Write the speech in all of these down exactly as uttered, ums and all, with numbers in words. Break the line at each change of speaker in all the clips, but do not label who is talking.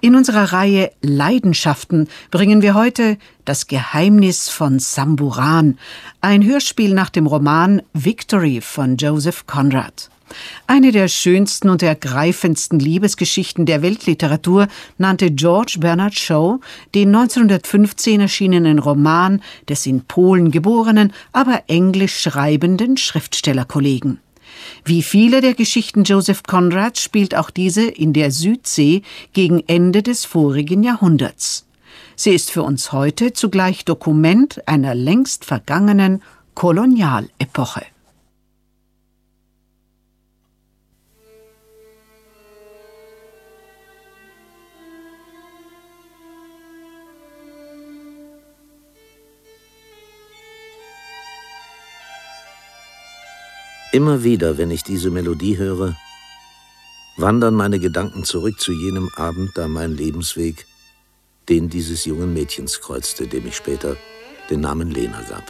In unserer Reihe Leidenschaften bringen wir heute Das Geheimnis von Samburan, ein Hörspiel nach dem Roman Victory von Joseph Conrad. Eine der schönsten und ergreifendsten Liebesgeschichten der Weltliteratur nannte George Bernard Shaw den neunzehnhundertfünfzehn erschienenen Roman des in Polen geborenen, aber englisch schreibenden Schriftstellerkollegen. Wie viele der Geschichten Joseph Conrads spielt auch diese in der Südsee gegen Ende des vorigen Jahrhunderts. Sie ist für uns heute zugleich Dokument einer längst vergangenen Kolonialepoche.
Immer wieder, wenn ich diese Melodie höre, wandern meine Gedanken zurück zu jenem Abend, da mein Lebensweg den dieses jungen Mädchens kreuzte, dem ich später den Namen Lena gab.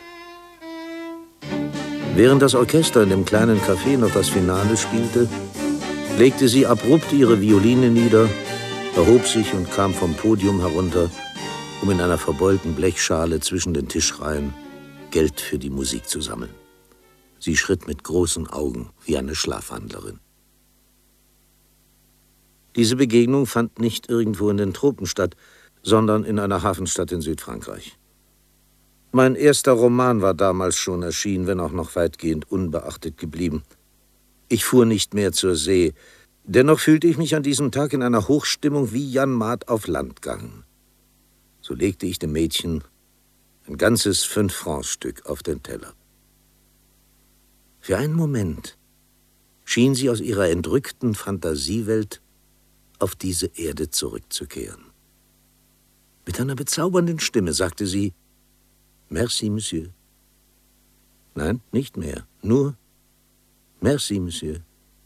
Während das Orchester in dem kleinen Café noch das Finale spielte, legte sie abrupt ihre Violine nieder, erhob sich und kam vom Podium herunter, um in einer verbeulten Blechschale zwischen den Tischreihen Geld für die Musik zu sammeln. Sie schritt mit großen Augen wie eine Schlafwandlerin. Diese Begegnung fand nicht irgendwo in den Tropen statt, sondern in einer Hafenstadt in Südfrankreich. Mein erster Roman war damals schon erschienen, wenn auch noch weitgehend unbeachtet geblieben. Ich fuhr nicht mehr zur See, dennoch fühlte ich mich an diesem Tag in einer Hochstimmung wie Jan Maat auf Landgang. So legte ich dem Mädchen ein ganzes Fünf-Francs-Stück auf den Teller. Für einen Moment schien sie aus ihrer entrückten Fantasiewelt auf diese Erde zurückzukehren. Mit einer bezaubernden Stimme sagte sie: Merci, Monsieur. Nein, nicht mehr, nur Merci, Monsieur.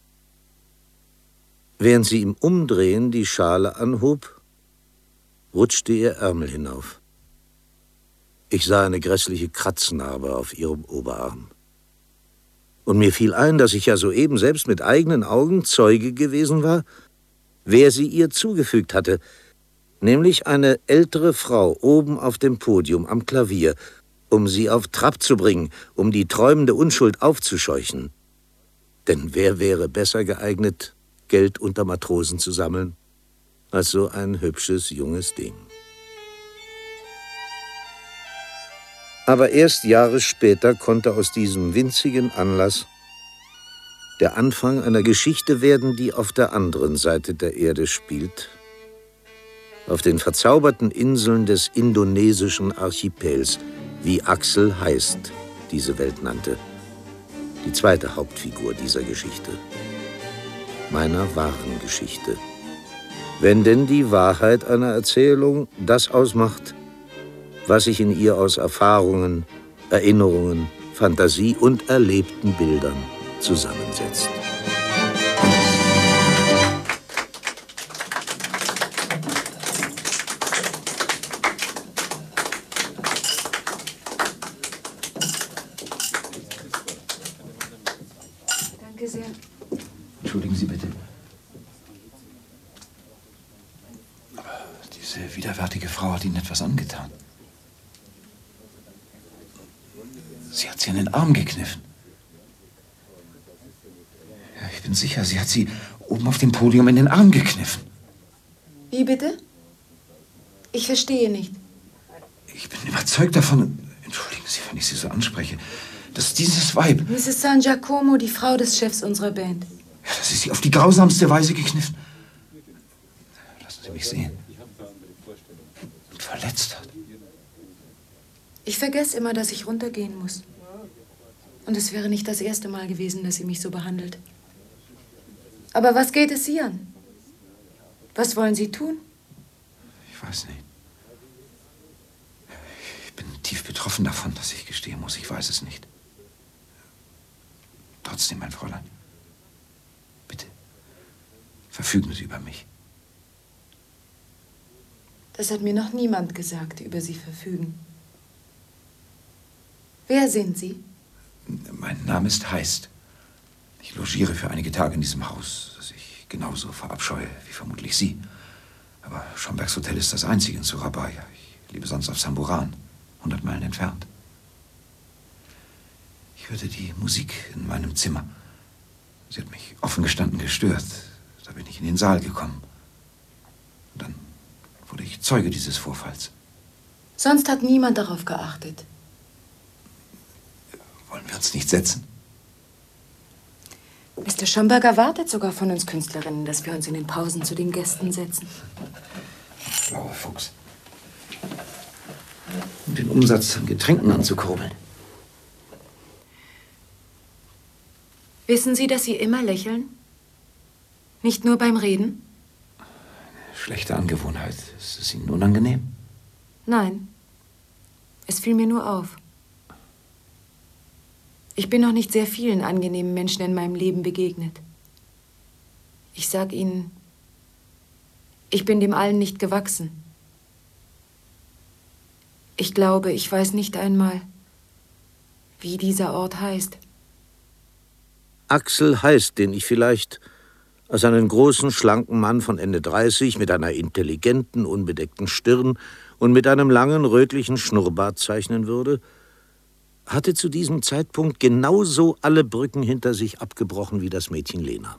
Während sie im Umdrehen die Schale anhob, rutschte ihr Ärmel hinauf. Ich sah eine grässliche Kratznarbe auf ihrem Oberarm. Und mir fiel ein, dass ich ja soeben selbst mit eigenen Augen Zeuge gewesen war, wer sie ihr zugefügt hatte, nämlich eine ältere Frau oben auf dem Podium am Klavier, um sie auf Trab zu bringen, um die träumende Unschuld aufzuscheuchen. Denn wer wäre besser geeignet, Geld unter Matrosen zu sammeln, als so ein hübsches junges Ding? Aber erst Jahre später konnte aus diesem winzigen Anlass der Anfang einer Geschichte werden, die auf der anderen Seite der Erde spielt, auf den verzauberten Inseln des indonesischen Archipels, wie Axel Heist diese Welt nannte, die zweite Hauptfigur dieser Geschichte, meiner wahren Geschichte. Wenn denn die Wahrheit einer Erzählung das ausmacht, was sich in ihr aus Erfahrungen, Erinnerungen, Fantasie und erlebten Bildern zusammensetzt.
Danke sehr.
Entschuldigen Sie bitte. Diese widerwärtige Frau hat Ihnen etwas angetan. Sie hat sie in den Arm gekniffen. Ja, ich bin sicher, sie hat sie oben auf dem Podium in den Arm gekniffen.
Wie bitte? Ich verstehe nicht.
Ich bin überzeugt davon, entschuldigen Sie, wenn ich Sie so anspreche, dass dieses Weib...
Misses San Giacomo, die Frau des Chefs unserer Band.
Ja, dass sie sie auf die grausamste Weise gekniffen. Lassen Sie mich sehen. Und verletzt hat.
Ich vergesse immer, dass ich runtergehen muss. Und es wäre nicht das erste Mal gewesen, dass sie mich so behandelt. Aber was geht es Sie an? Was wollen Sie tun?
Ich weiß nicht. Ich bin tief betroffen davon, dass ich gestehen muss. Ich weiß es nicht. Trotzdem, mein Fräulein, bitte, verfügen Sie über mich.
Das hat mir noch niemand gesagt, über Sie verfügen. Wer sind Sie?
Mein Name ist Heist. Ich logiere für einige Tage in diesem Haus, das ich genauso verabscheue wie vermutlich Sie. Aber Schombergs Hotel ist das einzige in Surabaya. Ich lebe sonst auf Samburan, hundert Meilen entfernt. Ich hörte die Musik in meinem Zimmer. Sie hat mich offen gestanden gestört. Da bin ich in den Saal gekommen. Und dann wurde ich Zeuge dieses Vorfalls.
Sonst hat niemand darauf geachtet.
Wollen wir uns nicht setzen?
Mister Schomberg erwartet sogar von uns Künstlerinnen, dass wir uns in den Pausen zu den Gästen setzen.
Schlauer Fuchs. Um den Umsatz an Getränken anzukurbeln.
Wissen Sie, dass Sie immer lächeln? Nicht nur beim Reden?
Eine schlechte Angewohnheit. Ist es Ihnen unangenehm?
Nein. Es fiel mir nur auf. Ich bin noch nicht sehr vielen angenehmen Menschen in meinem Leben begegnet. Ich sag Ihnen, ich bin dem allen nicht gewachsen. Ich glaube, ich weiß nicht einmal, wie dieser Ort heißt.
Axel heißt, den ich vielleicht als einen großen, schlanken Mann von Ende dreißig mit einer intelligenten, unbedeckten Stirn und mit einem langen, rötlichen Schnurrbart zeichnen würde, hatte zu diesem Zeitpunkt genauso alle Brücken hinter sich abgebrochen wie das Mädchen Lena.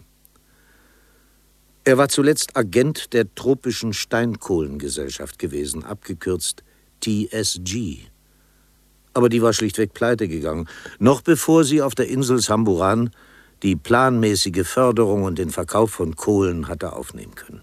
Er war zuletzt Agent der Tropischen Steinkohlengesellschaft gewesen, abgekürzt T S G. Aber die war schlichtweg pleite gegangen, noch bevor sie auf der Insel Samburan die planmäßige Förderung und den Verkauf von Kohlen hatte aufnehmen können.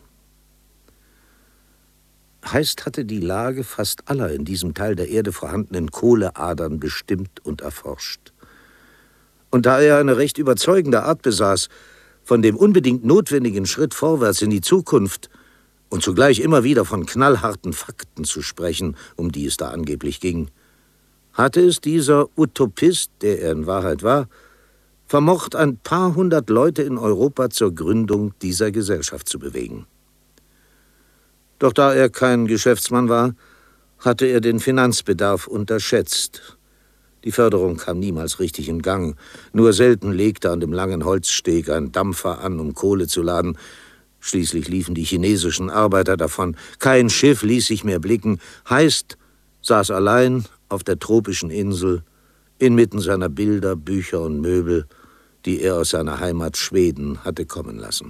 Heist hatte die Lage fast aller in diesem Teil der Erde vorhandenen Kohleadern bestimmt und erforscht. Und da er eine recht überzeugende Art besaß, von dem unbedingt notwendigen Schritt vorwärts in die Zukunft und zugleich immer wieder von knallharten Fakten zu sprechen, um die es da angeblich ging, hatte es dieser Utopist, der er in Wahrheit war, vermocht, ein paar hundert Leute in Europa zur Gründung dieser Gesellschaft zu bewegen. Doch da er kein Geschäftsmann war, hatte er den Finanzbedarf unterschätzt. Die Förderung kam niemals richtig in Gang. Nur selten legte an dem langen Holzsteg ein Dampfer an, um Kohle zu laden. Schließlich liefen die chinesischen Arbeiter davon. Kein Schiff ließ sich mehr blicken. Heist saß allein auf der tropischen Insel, inmitten seiner Bilder, Bücher und Möbel, die er aus seiner Heimat Schweden hatte kommen lassen.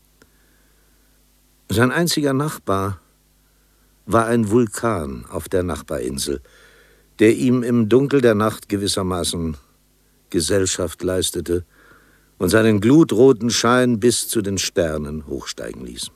Sein einziger Nachbar war ein Vulkan auf der Nachbarinsel, der ihm im Dunkel der Nacht gewissermaßen Gesellschaft leistete und seinen glutroten Schein bis zu den Sternen hochsteigen ließ.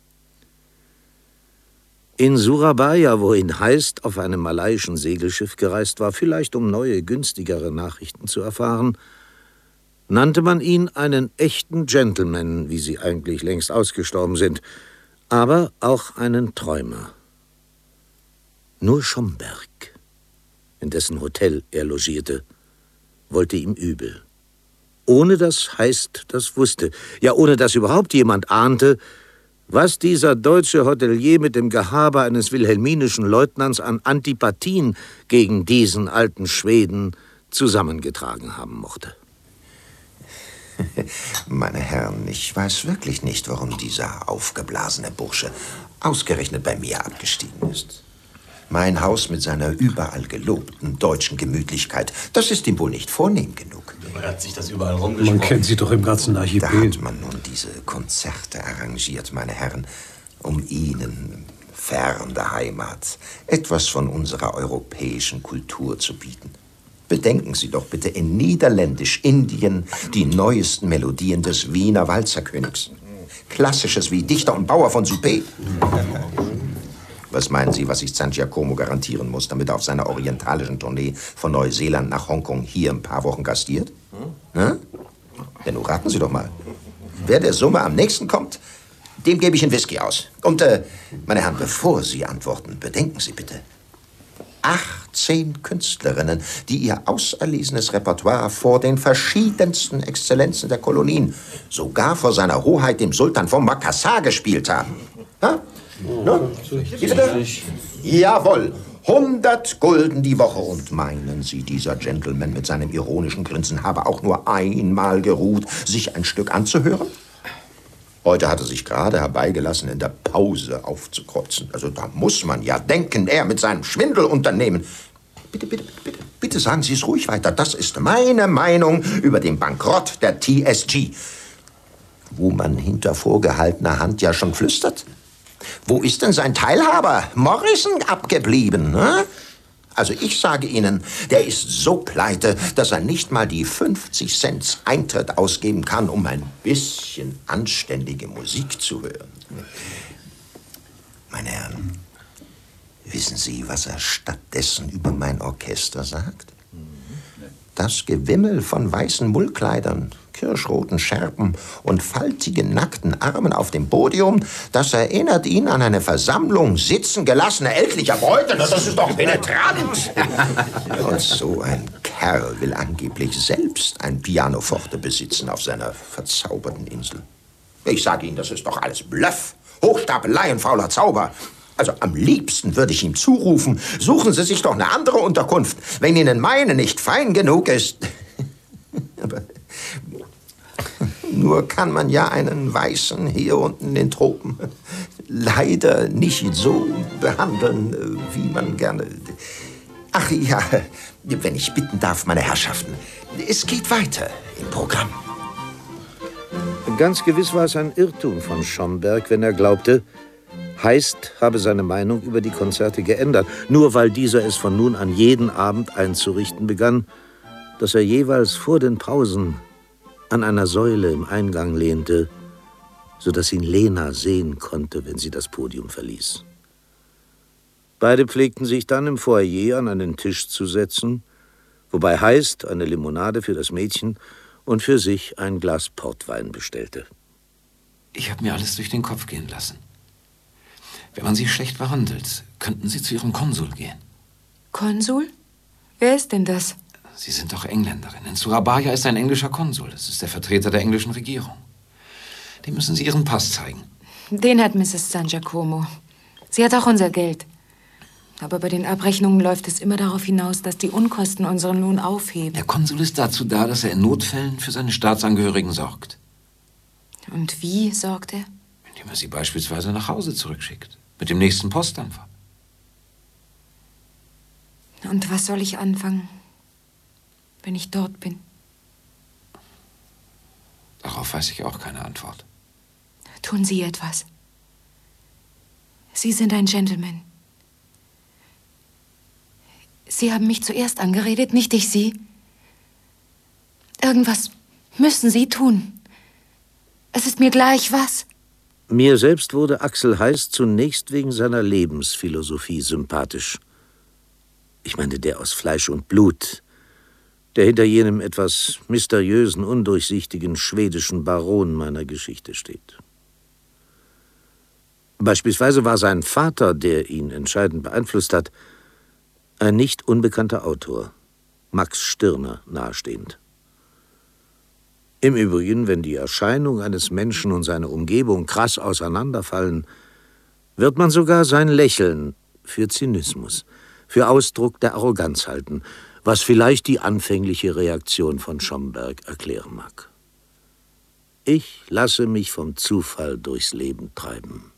In Surabaya, wohin Heist auf einem malaiischen Segelschiff gereist war, vielleicht um neue, günstigere Nachrichten zu erfahren, nannte man ihn einen echten Gentleman, wie sie eigentlich längst ausgestorben sind, aber auch einen Träumer. Nur Schomberg, in dessen Hotel er logierte, wollte ihm übel. Ohne dass Heist das wusste, ja ohne dass überhaupt jemand ahnte, was dieser deutsche Hotelier mit dem Gehabe eines wilhelminischen Leutnants an Antipathien gegen diesen alten Schweden zusammengetragen haben mochte.
Meine Herren, ich weiß wirklich nicht, warum dieser aufgeblasene Bursche ausgerechnet bei mir abgestiegen ist. Mein Haus mit seiner überall gelobten deutschen Gemütlichkeit, das ist ihm wohl nicht vornehm genug.
Er hat sich das überall rumgesprochen.
Man kennt sie doch im ganzen Archipel.
Da hat man nun diese Konzerte arrangiert, meine Herren, um Ihnen, fern der Heimat, etwas von unserer europäischen Kultur zu bieten. Bedenken Sie doch bitte in Niederländisch-Indien die neuesten Melodien des Wiener Walzerkönigs. Klassisches wie Dichter und Bauer von Suppé. Was meinen Sie, was ich San Giacomo garantieren muss, damit er auf seiner orientalischen Tournee von Neuseeland nach Hongkong hier ein paar Wochen gastiert? Hm? Ja, nun raten Sie doch mal. Wer der Summe am nächsten kommt, dem gebe ich einen Whisky aus. Und, äh, meine Herren, bevor Sie antworten, bedenken Sie bitte. achtzehn Künstlerinnen, die ihr auserlesenes Repertoire vor den verschiedensten Exzellenzen der Kolonien, sogar vor seiner Hoheit dem Sultan von Makassar gespielt haben. Ha? No? Wie bitte? Jawohl, hundert Gulden die Woche. Und meinen Sie, dieser Gentleman mit seinem ironischen Grinsen habe auch nur einmal geruht, sich ein Stück anzuhören? Heute hat er sich gerade herbeigelassen, in der Pause aufzukreuzen. Also da muss man ja denken, er mit seinem Schwindelunternehmen. Bitte, bitte, bitte, bitte sagen Sie es ruhig weiter. Das ist meine Meinung über den Bankrott der T S G. Wo man hinter vorgehaltener Hand ja schon flüstert. Wo ist denn sein Teilhaber, Morrison, abgeblieben? Ne? Also ich sage Ihnen, der ist so pleite, dass er nicht mal die fünfzig Cent Eintritt ausgeben kann, um ein bisschen anständige Musik zu hören. Meine Herren, wissen Sie, was er stattdessen über mein Orchester sagt? Das Gewimmel von weißen Mullkleidern, kirschroten Schärpen und faltigen, nackten Armen auf dem Podium, das erinnert ihn an eine Versammlung sitzen gelassener ältlicher Bräute. Das ist doch penetrant. Und so ein Kerl will angeblich selbst ein Pianoforte besitzen auf seiner verzauberten Insel. Ich sage Ihnen, das ist doch alles Bluff, Hochstapelei und fauler Zauber. Also am liebsten würde ich ihm zurufen, suchen Sie sich doch eine andere Unterkunft, wenn Ihnen meine nicht fein genug ist. Aber nur kann man ja einen Weißen hier unten in den Tropen leider nicht so behandeln, wie man gerne... Ach ja, wenn ich bitten darf, meine Herrschaften, es geht weiter im Programm.
Ganz gewiss war es ein Irrtum von Schomberg, wenn er glaubte, Heist habe seine Meinung über die Konzerte geändert, nur weil dieser es von nun an jeden Abend einzurichten begann, dass er jeweils vor den Pausen an einer Säule im Eingang lehnte, sodass ihn Lena sehen konnte, wenn sie das Podium verließ. Beide pflegten sich dann im Foyer an einen Tisch zu setzen, wobei Heist eine Limonade für das Mädchen und für sich ein Glas Portwein bestellte.
Ich habe mir alles durch den Kopf gehen lassen. Wenn man Sie schlecht behandelt, könnten Sie zu Ihrem Konsul gehen.
Konsul? Wer ist denn das?
Sie sind doch Engländerin. In Surabaya ist ein englischer Konsul. Das ist der Vertreter der englischen Regierung. Dem müssen Sie Ihren Pass zeigen.
Den hat Misses San Giacomo. Sie hat auch unser Geld. Aber bei den Abrechnungen läuft es immer darauf hinaus, dass die Unkosten unseren Lohn aufheben.
Der Konsul ist dazu da, dass er in Notfällen für seine Staatsangehörigen sorgt.
Und wie sorgt er?
Indem er sie beispielsweise nach Hause zurückschickt. Mit dem nächsten Postdampfer.
Und was soll ich anfangen, wenn ich dort bin?
Darauf weiß ich auch keine Antwort.
Tun Sie etwas. Sie sind ein Gentleman. Sie haben mich zuerst angeredet, nicht ich Sie. Irgendwas müssen Sie tun. Es ist mir gleich, was.
Mir selbst wurde Axel Heist zunächst wegen seiner Lebensphilosophie sympathisch. Ich meine, der aus Fleisch und Blut, der hinter jenem etwas mysteriösen, undurchsichtigen schwedischen Baron meiner Geschichte steht. Beispielsweise war sein Vater, der ihn entscheidend beeinflusst hat, ein nicht unbekannter Autor, Max Stirner nahestehend. Im Übrigen, wenn die Erscheinung eines Menschen und seine Umgebung krass auseinanderfallen, wird man sogar sein Lächeln für Zynismus, für Ausdruck der Arroganz halten, was vielleicht die anfängliche Reaktion von Schomberg erklären mag. Ich lasse mich vom Zufall durchs Leben treiben.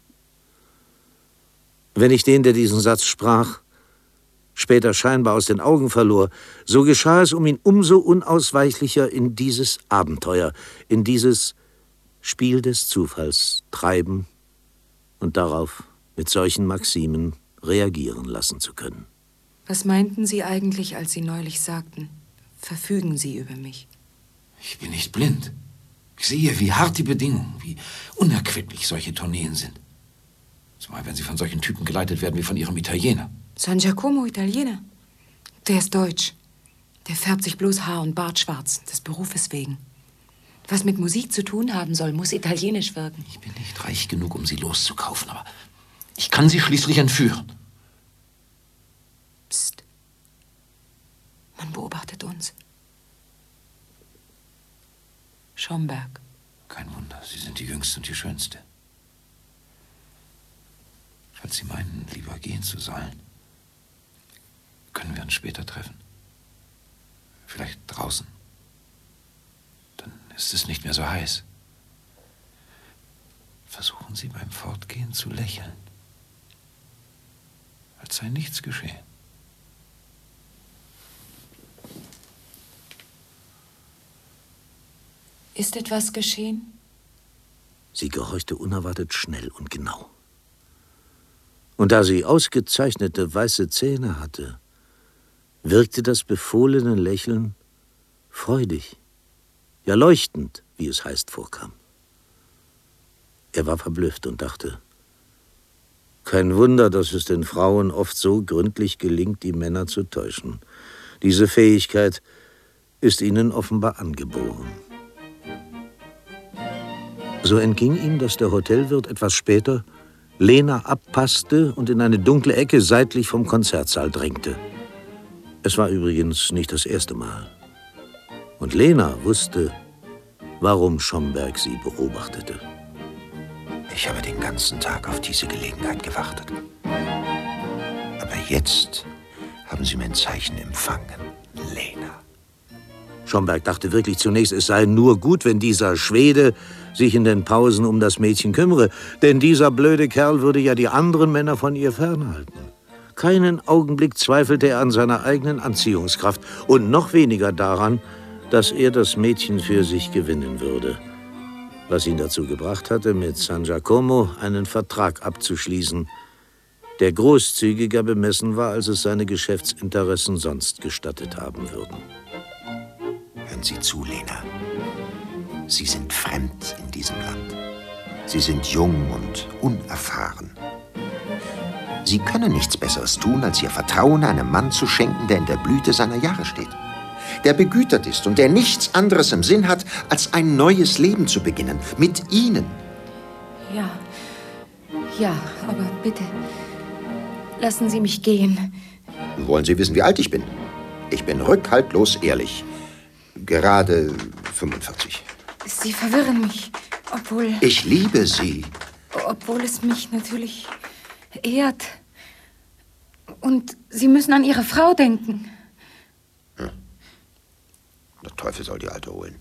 Wenn ich den, der diesen Satz sprach, später scheinbar aus den Augen verlor, so geschah es, um ihn umso unausweichlicher in dieses Abenteuer, in dieses Spiel des Zufalls treiben und darauf mit solchen Maximen reagieren lassen zu können.
Was meinten Sie eigentlich, als Sie neulich sagten, verfügen Sie über mich?
Ich bin nicht blind. Ich sehe, wie hart die Bedingungen, wie unerquicklich solche Tourneen sind. Zumal, wenn sie von solchen Typen geleitet werden wie von ihrem Italiener.
San Giacomo, Italiener? Der ist deutsch. Der färbt sich bloß Haar und Bart schwarz, des Berufes wegen. Was mit Musik zu tun haben soll, muss italienisch wirken.
Ich bin nicht reich genug, um sie loszukaufen, aber ich kann sie schließlich entführen.
Psst. Man beobachtet uns. Schomberg.
Kein Wunder, Sie sind die Jüngste und die Schönste. Falls Sie meinen, lieber gehen zu sollen, können wir uns später treffen. Vielleicht draußen. Dann ist es nicht mehr so heiß. versuchen Sie beim Fortgehen zu lächeln, als sei nichts geschehen.
Ist etwas geschehen?
Sie gehorchte unerwartet schnell und genau. Und da sie ausgezeichnete weiße Zähne hatte, wirkte das befohlene Lächeln freudig, ja leuchtend, wie es heißt, vorkam. Er war verblüfft und dachte, kein Wunder, dass es den Frauen oft so gründlich gelingt, die Männer zu täuschen. Diese Fähigkeit ist ihnen offenbar angeboren. So entging ihm, dass der Hotelwirt etwas später Lena abpasste und in eine dunkle Ecke seitlich vom Konzertsaal drängte. Es war übrigens nicht das erste Mal. Und Lena wusste, warum Schomberg sie beobachtete.
Ich habe den ganzen Tag auf diese Gelegenheit gewartet. Aber jetzt haben Sie mein Zeichen empfangen, Lena.
Schomberg dachte wirklich zunächst, es sei nur gut, wenn dieser Schwede sich in den Pausen um das Mädchen kümmere. Denn dieser blöde Kerl würde ja die anderen Männer von ihr fernhalten. Keinen Augenblick zweifelte er an seiner eigenen Anziehungskraft und noch weniger daran, dass er das Mädchen für sich gewinnen würde. Was ihn dazu gebracht hatte, mit San Giacomo einen Vertrag abzuschließen, der großzügiger bemessen war, als es seine Geschäftsinteressen sonst gestattet haben würden.
Hören Sie zu, Lena. Sie sind fremd in diesem Land. Sie sind jung und unerfahren. Sie können nichts Besseres tun, als Ihr Vertrauen einem Mann zu schenken, der in der Blüte seiner Jahre steht. Der begütert ist und der nichts anderes im Sinn hat, als ein neues Leben zu beginnen. Mit Ihnen.
Ja, ja, aber bitte, lassen Sie mich gehen.
Wollen Sie wissen, wie alt ich bin? Ich bin rückhaltlos ehrlich. Gerade fünfundvierzig.
Sie verwirren mich, obwohl...
Ich liebe Sie.
Obwohl es mich natürlich ehrt. Und Sie müssen an Ihre Frau denken.
Hm. Der Teufel soll die Alte holen.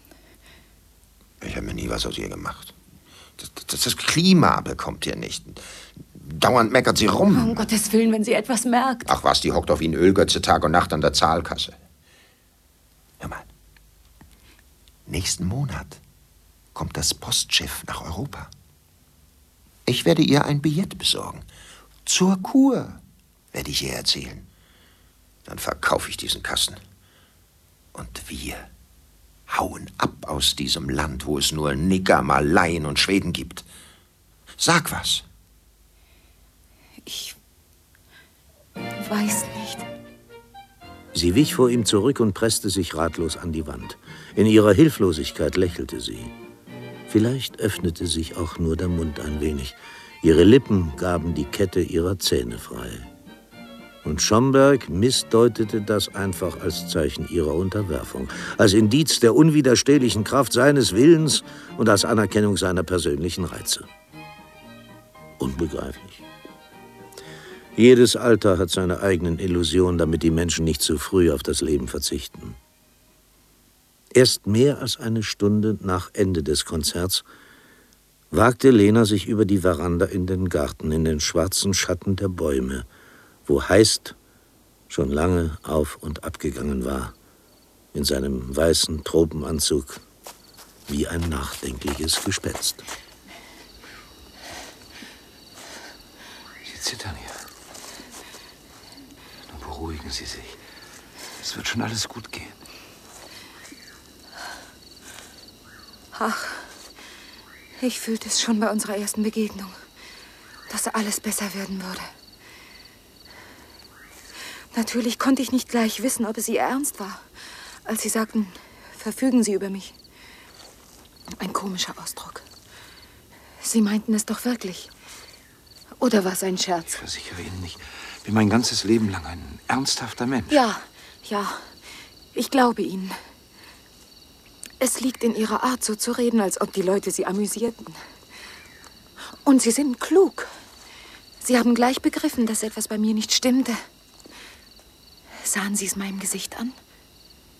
Ich habe mir nie was aus ihr gemacht. Das, das, das Klima bekommt ihr nicht. Dauernd meckert sie rum.
Um Gottes Willen, wenn sie etwas merkt.
Ach was, die hockt auf wie ein Ölgötze Tag und Nacht an der Zahlkasse. Hör mal. Nächsten Monat kommt das Postschiff nach Europa. Ich werde ihr ein Billett besorgen. Zur Kur, werde ich ihr erzählen. Dann verkaufe ich diesen Kasten. Und wir hauen ab aus diesem Land, wo es nur Nigger, Malaien und Schweden gibt. Sag was.
Ich weiß nicht.
Sie wich vor ihm zurück und presste sich ratlos an die Wand. In ihrer Hilflosigkeit lächelte sie. Vielleicht öffnete sich auch nur der Mund ein wenig. Ihre Lippen gaben die Kette ihrer Zähne frei. Und Schomberg missdeutete das einfach als Zeichen ihrer Unterwerfung, als Indiz der unwiderstehlichen Kraft seines Willens und als Anerkennung seiner persönlichen Reize. Unbegreiflich. Jedes Alter hat seine eigenen Illusionen, damit die Menschen nicht zu früh auf das Leben verzichten. Erst mehr als eine Stunde nach Ende des Konzerts wagte Lena sich über die Veranda in den Garten, in den schwarzen Schatten der Bäume, wo Heist schon lange auf und abgegangen war, in seinem weißen Tropenanzug, wie ein nachdenkliches Gespenst.
Sie zittern hier. Nun beruhigen Sie sich. Es wird schon alles gut gehen.
Ach, ich fühlte es schon bei unserer ersten Begegnung, dass alles besser werden würde. Natürlich konnte ich nicht gleich wissen, ob es ihr ernst war, als sie sagten, verfügen Sie über mich. Ein komischer Ausdruck. Sie meinten es doch wirklich. Oder war es ein Scherz?
Ich versichere Ihnen, ich bin mein ganzes Leben lang ein ernsthafter Mensch.
Ja, ja, ich glaube Ihnen. Es liegt in Ihrer Art, so zu reden, als ob die Leute Sie amüsierten. Und Sie sind klug. Sie haben gleich begriffen, dass etwas bei mir nicht stimmte. Sahen Sie es meinem Gesicht an?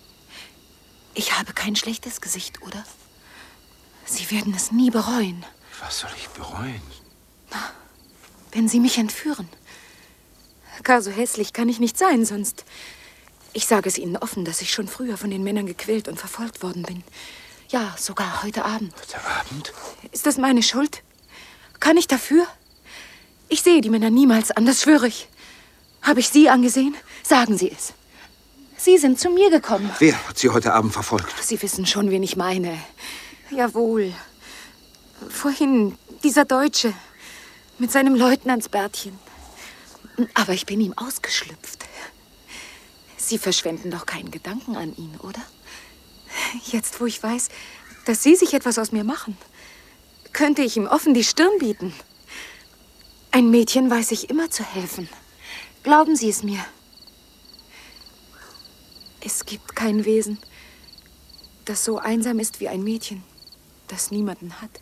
Ich habe kein schlechtes Gesicht, oder? Sie werden es nie bereuen.
Was soll ich bereuen?
Na, wenn Sie mich entführen. Gar so hässlich kann ich nicht sein, sonst... Ich sage es Ihnen offen, dass ich schon früher von den Männern gequält und verfolgt worden bin. Ja, sogar heute Abend.
Heute Abend?
Ist das meine Schuld? Kann ich dafür? Ich sehe die Männer niemals an, das schwöre ich. Habe ich Sie angesehen? Sagen Sie es. Sie sind zu mir gekommen.
Wer hat Sie heute Abend verfolgt?
Sie wissen schon, wen ich meine. Jawohl. Vorhin dieser Deutsche mit seinem Leutnantsbärtchen. Aber ich bin ihm ausgeschlüpft. Sie verschwenden doch keinen Gedanken an ihn, oder? Jetzt, wo ich weiß, dass Sie sich etwas aus mir machen, könnte ich ihm offen die Stirn bieten. Ein Mädchen weiß sich immer zu helfen. Glauben Sie es mir. Es gibt kein Wesen, das so einsam ist wie ein Mädchen, das niemanden hat.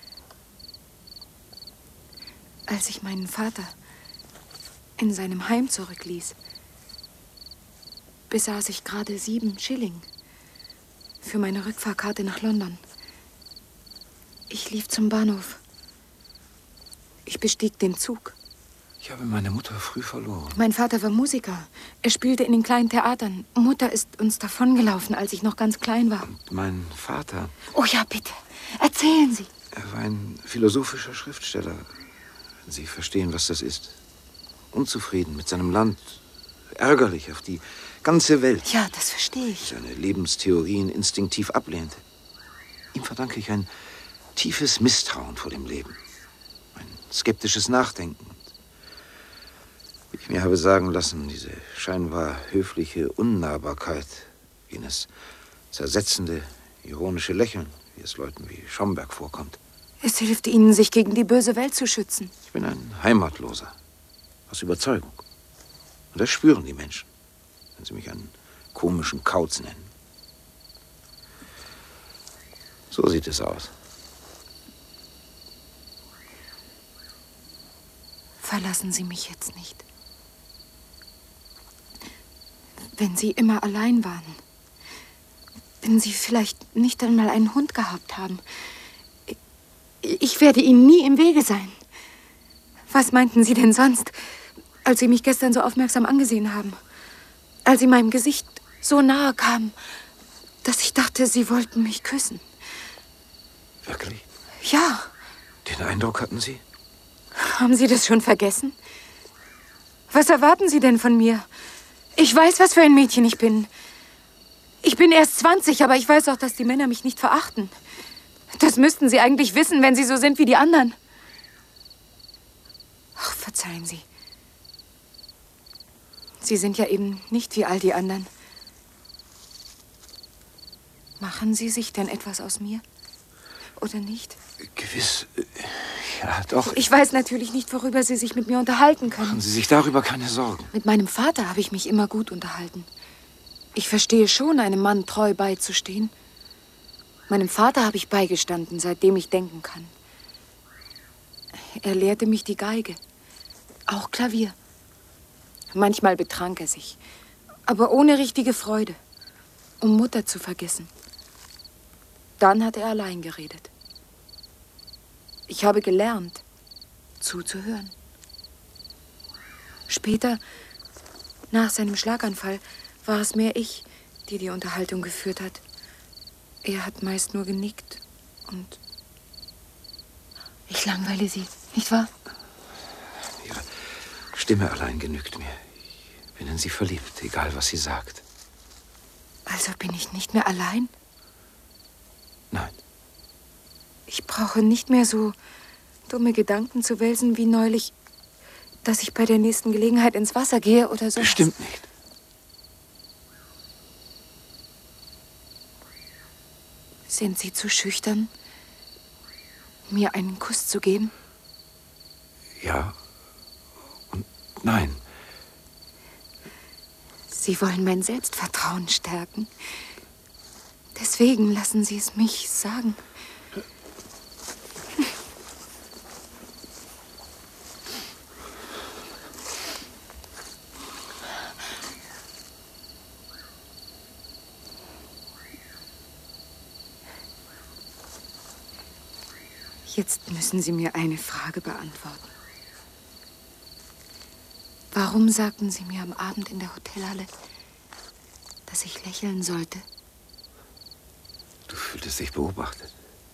Als ich meinen Vater in seinem Heim zurückließ, besaß ich gerade sieben Schilling für meine Rückfahrkarte nach London. Ich lief zum Bahnhof. Ich bestieg den Zug.
Ich habe meine Mutter früh verloren.
Mein Vater war Musiker. Er spielte in den kleinen Theatern. Mutter ist uns davongelaufen, als ich noch ganz klein war.
Und mein Vater?
Oh ja, bitte. Erzählen Sie.
Er war ein philosophischer Schriftsteller. Wenn Sie verstehen, was das ist. Unzufrieden mit seinem Land. Ärgerlich auf die ganze Welt.
Ja, das verstehe ich.
Seine Lebenstheorien instinktiv ablehnte. Ihm verdanke ich ein tiefes Misstrauen vor dem Leben. Ein skeptisches Nachdenken. Wie ich mir habe sagen lassen, diese scheinbar höfliche Unnahbarkeit, jenes zersetzende, ironische Lächeln, wie es Leuten wie Schomberg vorkommt.
Es hilft Ihnen, sich gegen die böse Welt zu schützen.
Ich bin ein Heimatloser. Aus Überzeugung. Und das spüren die Menschen, wenn sie mich einen komischen Kauz nennen. So sieht es aus.
Verlassen Sie mich jetzt nicht. Wenn Sie immer allein waren, wenn Sie vielleicht nicht einmal einen Hund gehabt haben, ich werde Ihnen nie im Wege sein. Was meinten Sie denn sonst, als Sie mich gestern so aufmerksam angesehen haben? Als Sie meinem Gesicht so nahe kamen, dass ich dachte, Sie wollten mich küssen.
Wirklich?
Ja.
Den Eindruck hatten Sie?
Haben Sie das schon vergessen? Was erwarten Sie denn von mir? Ich weiß, was für ein Mädchen ich bin. Ich bin erst zwanzig, aber ich weiß auch, dass die Männer mich nicht verachten. Das müssten Sie eigentlich wissen, wenn Sie so sind wie die anderen. Ach, verzeihen Sie. Sie sind ja eben nicht wie all die anderen. Machen Sie sich denn etwas aus mir? Oder nicht?
Gewiss. Ja, doch.
Ich weiß natürlich nicht, worüber Sie sich mit mir unterhalten können.
Machen Sie sich darüber keine Sorgen.
Mit meinem Vater habe ich mich immer gut unterhalten. Ich verstehe schon, einem Mann treu beizustehen. Meinem Vater habe ich beigestanden, seitdem ich denken kann. Er lehrte mich die Geige. Auch Klavier. Manchmal betrank er sich. Aber ohne richtige Freude. Um Mutter zu vergessen. Dann hat er allein geredet. Ich habe gelernt, zuzuhören. Später, nach seinem Schlaganfall, war es mehr ich, die die Unterhaltung geführt hat. Er hat meist nur genickt und ich langweile Sie, nicht wahr?
Ihre Stimme allein genügt mir. Ich bin in Sie verliebt, egal was sie sagt.
Also bin ich nicht mehr allein?
Nein.
Ich brauche nicht mehr so dumme Gedanken zu wälzen wie neulich, dass ich bei der nächsten Gelegenheit ins Wasser gehe oder so.
Bestimmt nicht.
Sind Sie zu schüchtern, mir einen Kuss zu geben?
Ja und nein.
Sie wollen mein Selbstvertrauen stärken. Deswegen lassen Sie es mich sagen. Jetzt müssen Sie mir eine Frage beantworten. Warum sagten Sie mir am Abend in der Hotelhalle, dass ich lächeln sollte?
Du fühltest dich beobachtet.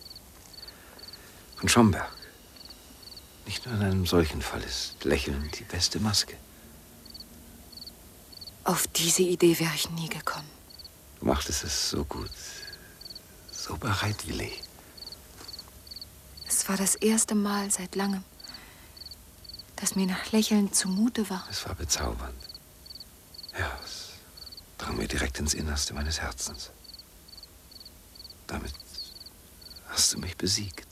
Von Schomberg. Nicht nur in einem solchen Fall ist Lächeln die beste Maske.
Auf diese Idee wäre ich nie gekommen.
Du machtest es so gut, so bereitwillig.
Es war das erste Mal seit langem, dass mir nach Lächeln zumute war.
Es war bezaubernd. Ja, es drang mir direkt ins Innerste meines Herzens. Damit hast du mich besiegt.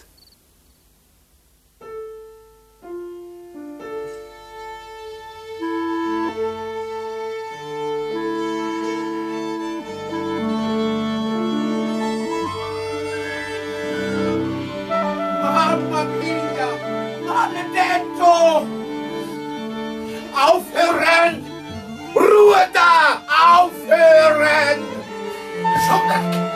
Mamma mia! Maledetto! Aufhören! Ruhe da! Aufhören! Schomberg!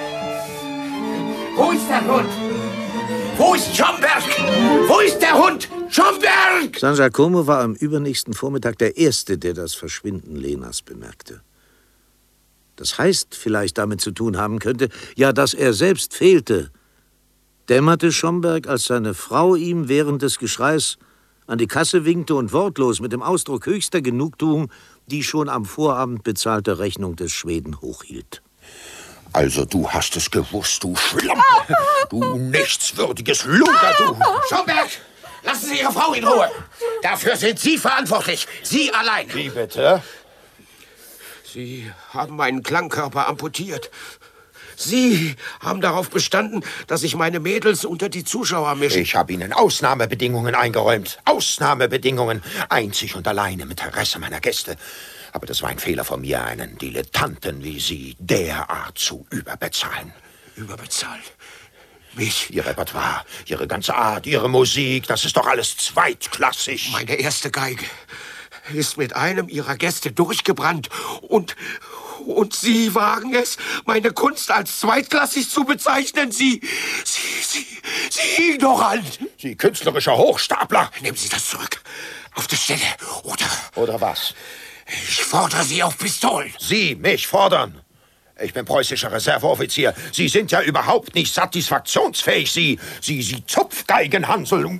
Wo ist der Hund? Wo ist Schomberg? Wo ist der Hund? Schomberg!
San Giacomo war am übernächsten Vormittag der Erste, der das Verschwinden Lenas bemerkte. Das heißt, vielleicht damit zu tun haben könnte, ja, dass er selbst fehlte, dämmerte Schomberg, als seine Frau ihm während des Geschreis an die Kasse winkte und wortlos mit dem Ausdruck höchster Genugtuung die schon am Vorabend bezahlte Rechnung des Schweden hochhielt.
Also, du hast es gewusst, du Schlampe! Du nichtswürdiges Luder, du!
Schomberg! Lassen Sie Ihre Frau in Ruhe! Dafür sind Sie verantwortlich! Sie allein!
Wie bitte?
Sie haben meinen Klangkörper amputiert. Sie haben darauf bestanden, dass ich meine Mädels unter die Zuschauer mische.
Ich habe Ihnen Ausnahmebedingungen eingeräumt. Ausnahmebedingungen. Einzig und allein im Interesse meiner Gäste. Aber das war ein Fehler von mir, einen Dilettanten wie Sie derart zu überbezahlen.
Überbezahlt? Mich?
Ihr Repertoire, Ihre ganze Art, Ihre Musik, das ist doch alles zweitklassig.
Meine erste Geige ist mit einem Ihrer Gäste durchgebrannt. Und, und Sie wagen es, meine Kunst als zweitklassig zu bezeichnen? Sie, Sie, Sie, Sie ignorant!
Sie künstlerischer Hochstapler!
Nehmen Sie das zurück. Auf der Stelle. Oder...
Oder was?
Ich fordere Sie auf Pistolen.
Sie mich fordern? Ich bin preußischer Reserveoffizier. Sie sind ja überhaupt nicht satisfaktionsfähig, Sie, Sie, Sie Zupfgeigenhansel.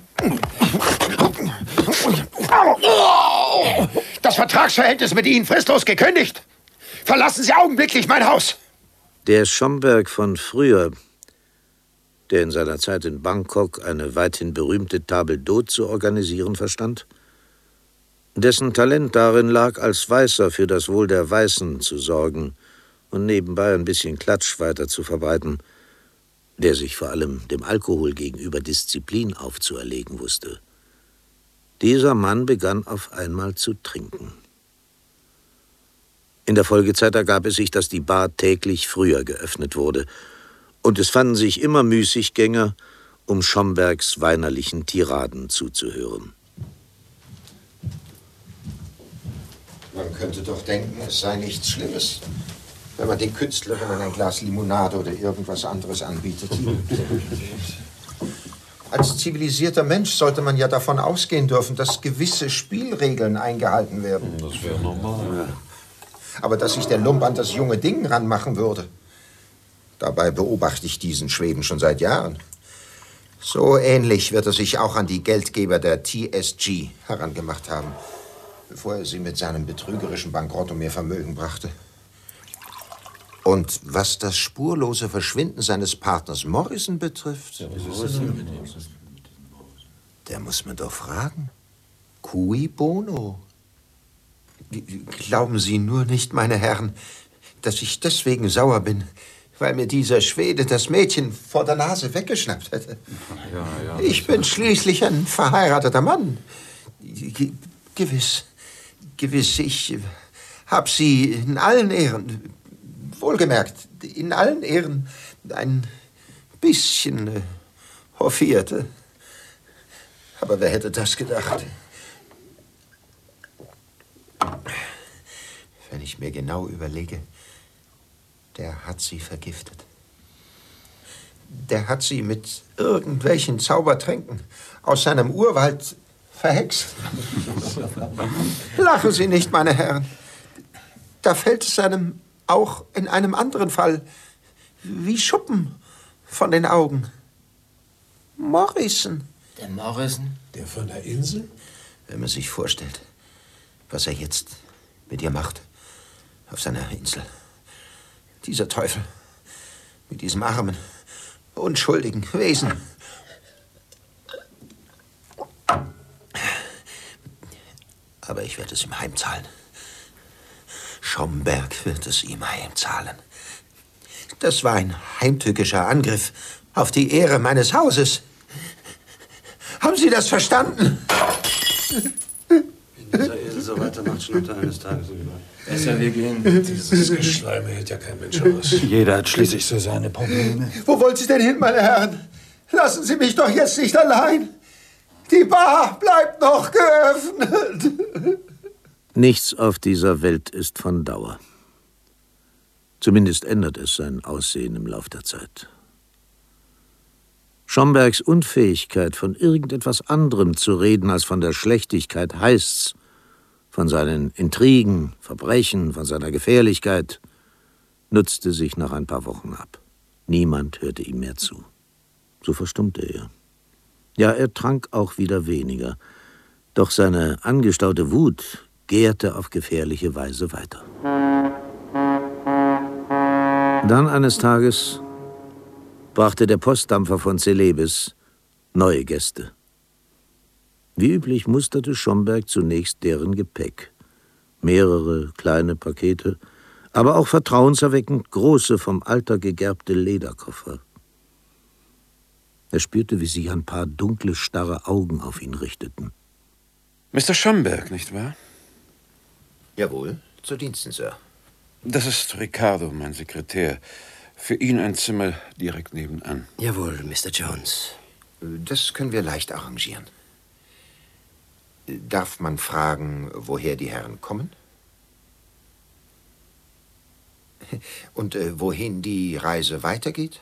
Das Vertragsverhältnis mit Ihnen fristlos gekündigt. Verlassen Sie augenblicklich mein Haus.
Der Schomberg von früher, der in seiner Zeit in Bangkok eine weithin berühmte Table d'hôte zu organisieren verstand, dessen Talent darin lag, als Weißer für das Wohl der Weißen zu sorgen und nebenbei ein bisschen Klatsch weiter zu verbreiten, der sich vor allem dem Alkohol gegenüber Disziplin aufzuerlegen wusste. Dieser Mann begann auf einmal zu trinken. In der Folgezeit ergab es sich, dass die Bar täglich früher geöffnet wurde, und es fanden sich immer Müßiggänger, um Schombergs weinerlichen Tiraden zuzuhören.
Man könnte doch denken, es sei nichts Schlimmes, wenn man den Künstlerinnen ein Glas Limonade oder irgendwas anderes anbietet. Als zivilisierter Mensch sollte man ja davon ausgehen dürfen, dass gewisse Spielregeln eingehalten werden.
Das wäre normal.
Aber dass sich der Lump an das junge Ding ranmachen würde. Dabei beobachte ich diesen Schweden schon seit Jahren. So ähnlich wird er sich auch an die Geldgeber der T S G herangemacht haben, bevor er sie mit seinem betrügerischen Bankrott um ihr Vermögen brachte. Und was das spurlose Verschwinden seines Partners Morrison betrifft, ja, der muss man doch fragen. Cui bono? Glauben Sie nur nicht, meine Herren, dass ich deswegen sauer bin, weil mir dieser Schwede das Mädchen vor der Nase weggeschnappt hätte.
Ja, ja,
ich bin schließlich ein verheirateter Mann. Ge- gewiss, gewiss, ich hab Sie in allen Ehren, wohlgemerkt, in allen Ehren ein bisschen äh, hofiert. Aber wer hätte das gedacht? Wenn ich mir genau überlege, der hat sie vergiftet. Der hat sie mit irgendwelchen Zaubertränken aus seinem Urwald verhext. Lachen Sie nicht, meine Herren. Da fällt es einem auch in einem anderen Fall wie Schuppen von den Augen. Morrison.
Der Morrison?
Der von der Insel?
Wenn man sich vorstellt, was er jetzt mit ihr macht, auf seiner Insel. Dieser Teufel mit diesem armen, unschuldigen Wesen. Aber ich werde es ihm heimzahlen. Schomberg wird es ihm heimzahlen. Das war ein heimtückischer Angriff auf die Ehre meines Hauses. Haben Sie das verstanden?
Wenn dieser Esel so weitermacht, schnappt er eines Tages über.
Besser, wir gehen. Dieses Geschleime hält ja kein Mensch aus.
Jeder hat schließlich so seine Probleme.
Wo wollen Sie denn hin, meine Herren? Lassen Sie mich doch jetzt nicht allein. Die Bar bleibt noch geöffnet.
Nichts auf dieser Welt ist von Dauer. Zumindest ändert es sein Aussehen im Lauf der Zeit. Schombergs Unfähigkeit, von irgendetwas anderem zu reden als von der Schlechtigkeit Heists, von seinen Intrigen, Verbrechen, von seiner Gefährlichkeit, nutzte sich nach ein paar Wochen ab. Niemand hörte ihm mehr zu. So verstummte er. Ja, er trank auch wieder weniger, doch seine angestaute Wut gärte auf gefährliche Weise weiter. Dann eines Tages brachte der Postdampfer von Celebes neue Gäste. Wie üblich musterte Schomberg zunächst deren Gepäck. Mehrere kleine Pakete, aber auch vertrauenserweckend große, vom Alter gegerbte Lederkoffer. Er spürte, wie sich ein paar dunkle, starre Augen auf ihn richteten.
Mister Schomberg, nicht wahr?
Jawohl, zu Diensten, Sir.
Das ist Ricardo, mein Sekretär. Für ihn ein Zimmer direkt nebenan.
Jawohl, Mister Jones.
Das können wir leicht arrangieren. Darf man fragen, woher die Herren kommen? Und äh, wohin die Reise weitergeht?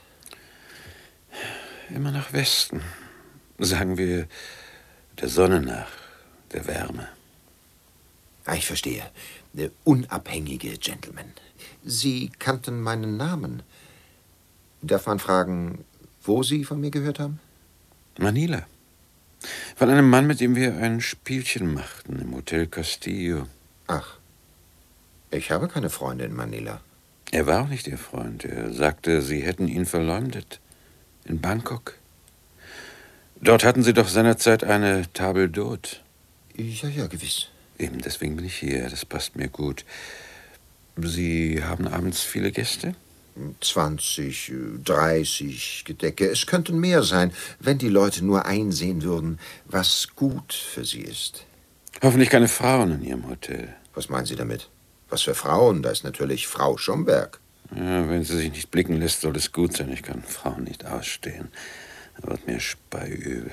Immer nach Westen. Sagen wir, der Sonne nach, der Wärme.
Ah, ich verstehe. Unabhängige Gentlemen. Sie kannten meinen Namen. Darf man fragen, wo Sie von mir gehört haben?
Manila. Von einem Mann, mit dem wir ein Spielchen machten im Hotel Castillo.
Ach, ich habe keine Freunde in Manila.
Er war auch nicht Ihr Freund. Er sagte, Sie hätten ihn verleumdet. In Bangkok. Dort hatten Sie doch seinerzeit eine Table d'hôte.
Ja, ja, gewiss.
Eben, deswegen bin ich hier. Das passt mir gut. Sie haben abends viele Gäste?
zwanzig, dreißig Gedecke. Es könnten mehr sein, wenn die Leute nur einsehen würden, was gut für sie ist.
Hoffentlich keine Frauen in Ihrem Hotel.
Was meinen Sie damit? Was für Frauen? Da ist natürlich Frau Schomberg.
Ja, wenn sie sich nicht blicken lässt, soll es gut sein. Ich kann Frauen nicht ausstehen. Da wird mir speiübel.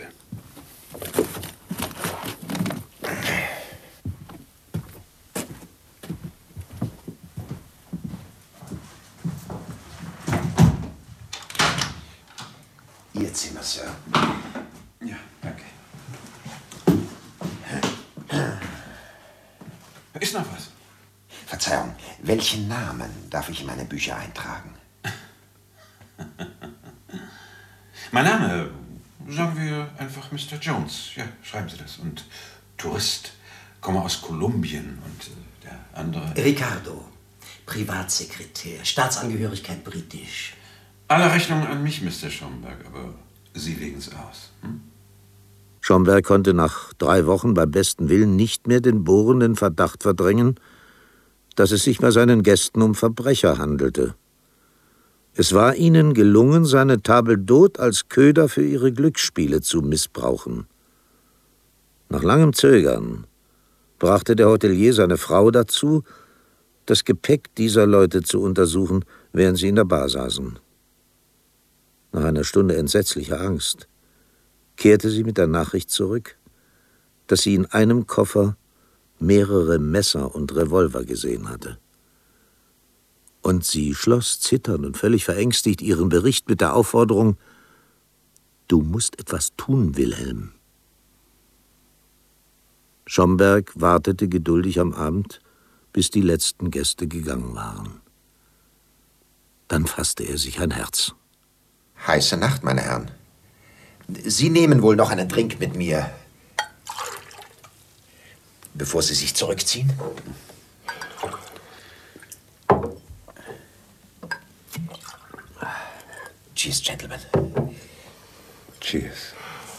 Ihr Zimmer, Sir.
Ja, danke. Ist noch was?
Verzeihung, welchen Namen darf ich in meine Bücher eintragen?
Mein Name, sagen wir einfach Mister Jones. Ja, schreiben Sie das. Und Tourist, komme aus Kolumbien. Und äh, der andere?
Ricardo, Privatsekretär, Staatsangehörigkeit britisch.
Alle Rechnungen an mich, Mister Schomberg, aber Sie legen's aus. Hm?
Schomberg konnte nach drei Wochen beim besten Willen nicht mehr den bohrenden Verdacht verdrängen, dass es sich bei seinen Gästen um Verbrecher handelte. Es war ihnen gelungen, seine Table d'hôte als Köder für ihre Glücksspiele zu missbrauchen. Nach langem Zögern brachte der Hotelier seine Frau dazu, das Gepäck dieser Leute zu untersuchen, während sie in der Bar saßen. Nach einer Stunde entsetzlicher Angst kehrte sie mit der Nachricht zurück, dass sie in einem Koffer mehrere Messer und Revolver gesehen hatte. Und sie schloss zitternd und völlig verängstigt ihren Bericht mit der Aufforderung, Du musst etwas tun, Wilhelm. Schomberg wartete geduldig am Abend, bis die letzten Gäste gegangen waren. Dann fasste er sich ein Herz.
Heiße Nacht, meine Herren. Sie nehmen wohl noch einen Drink mit mir, bevor Sie sich zurückziehen? Cheers, Gentlemen.
Cheers.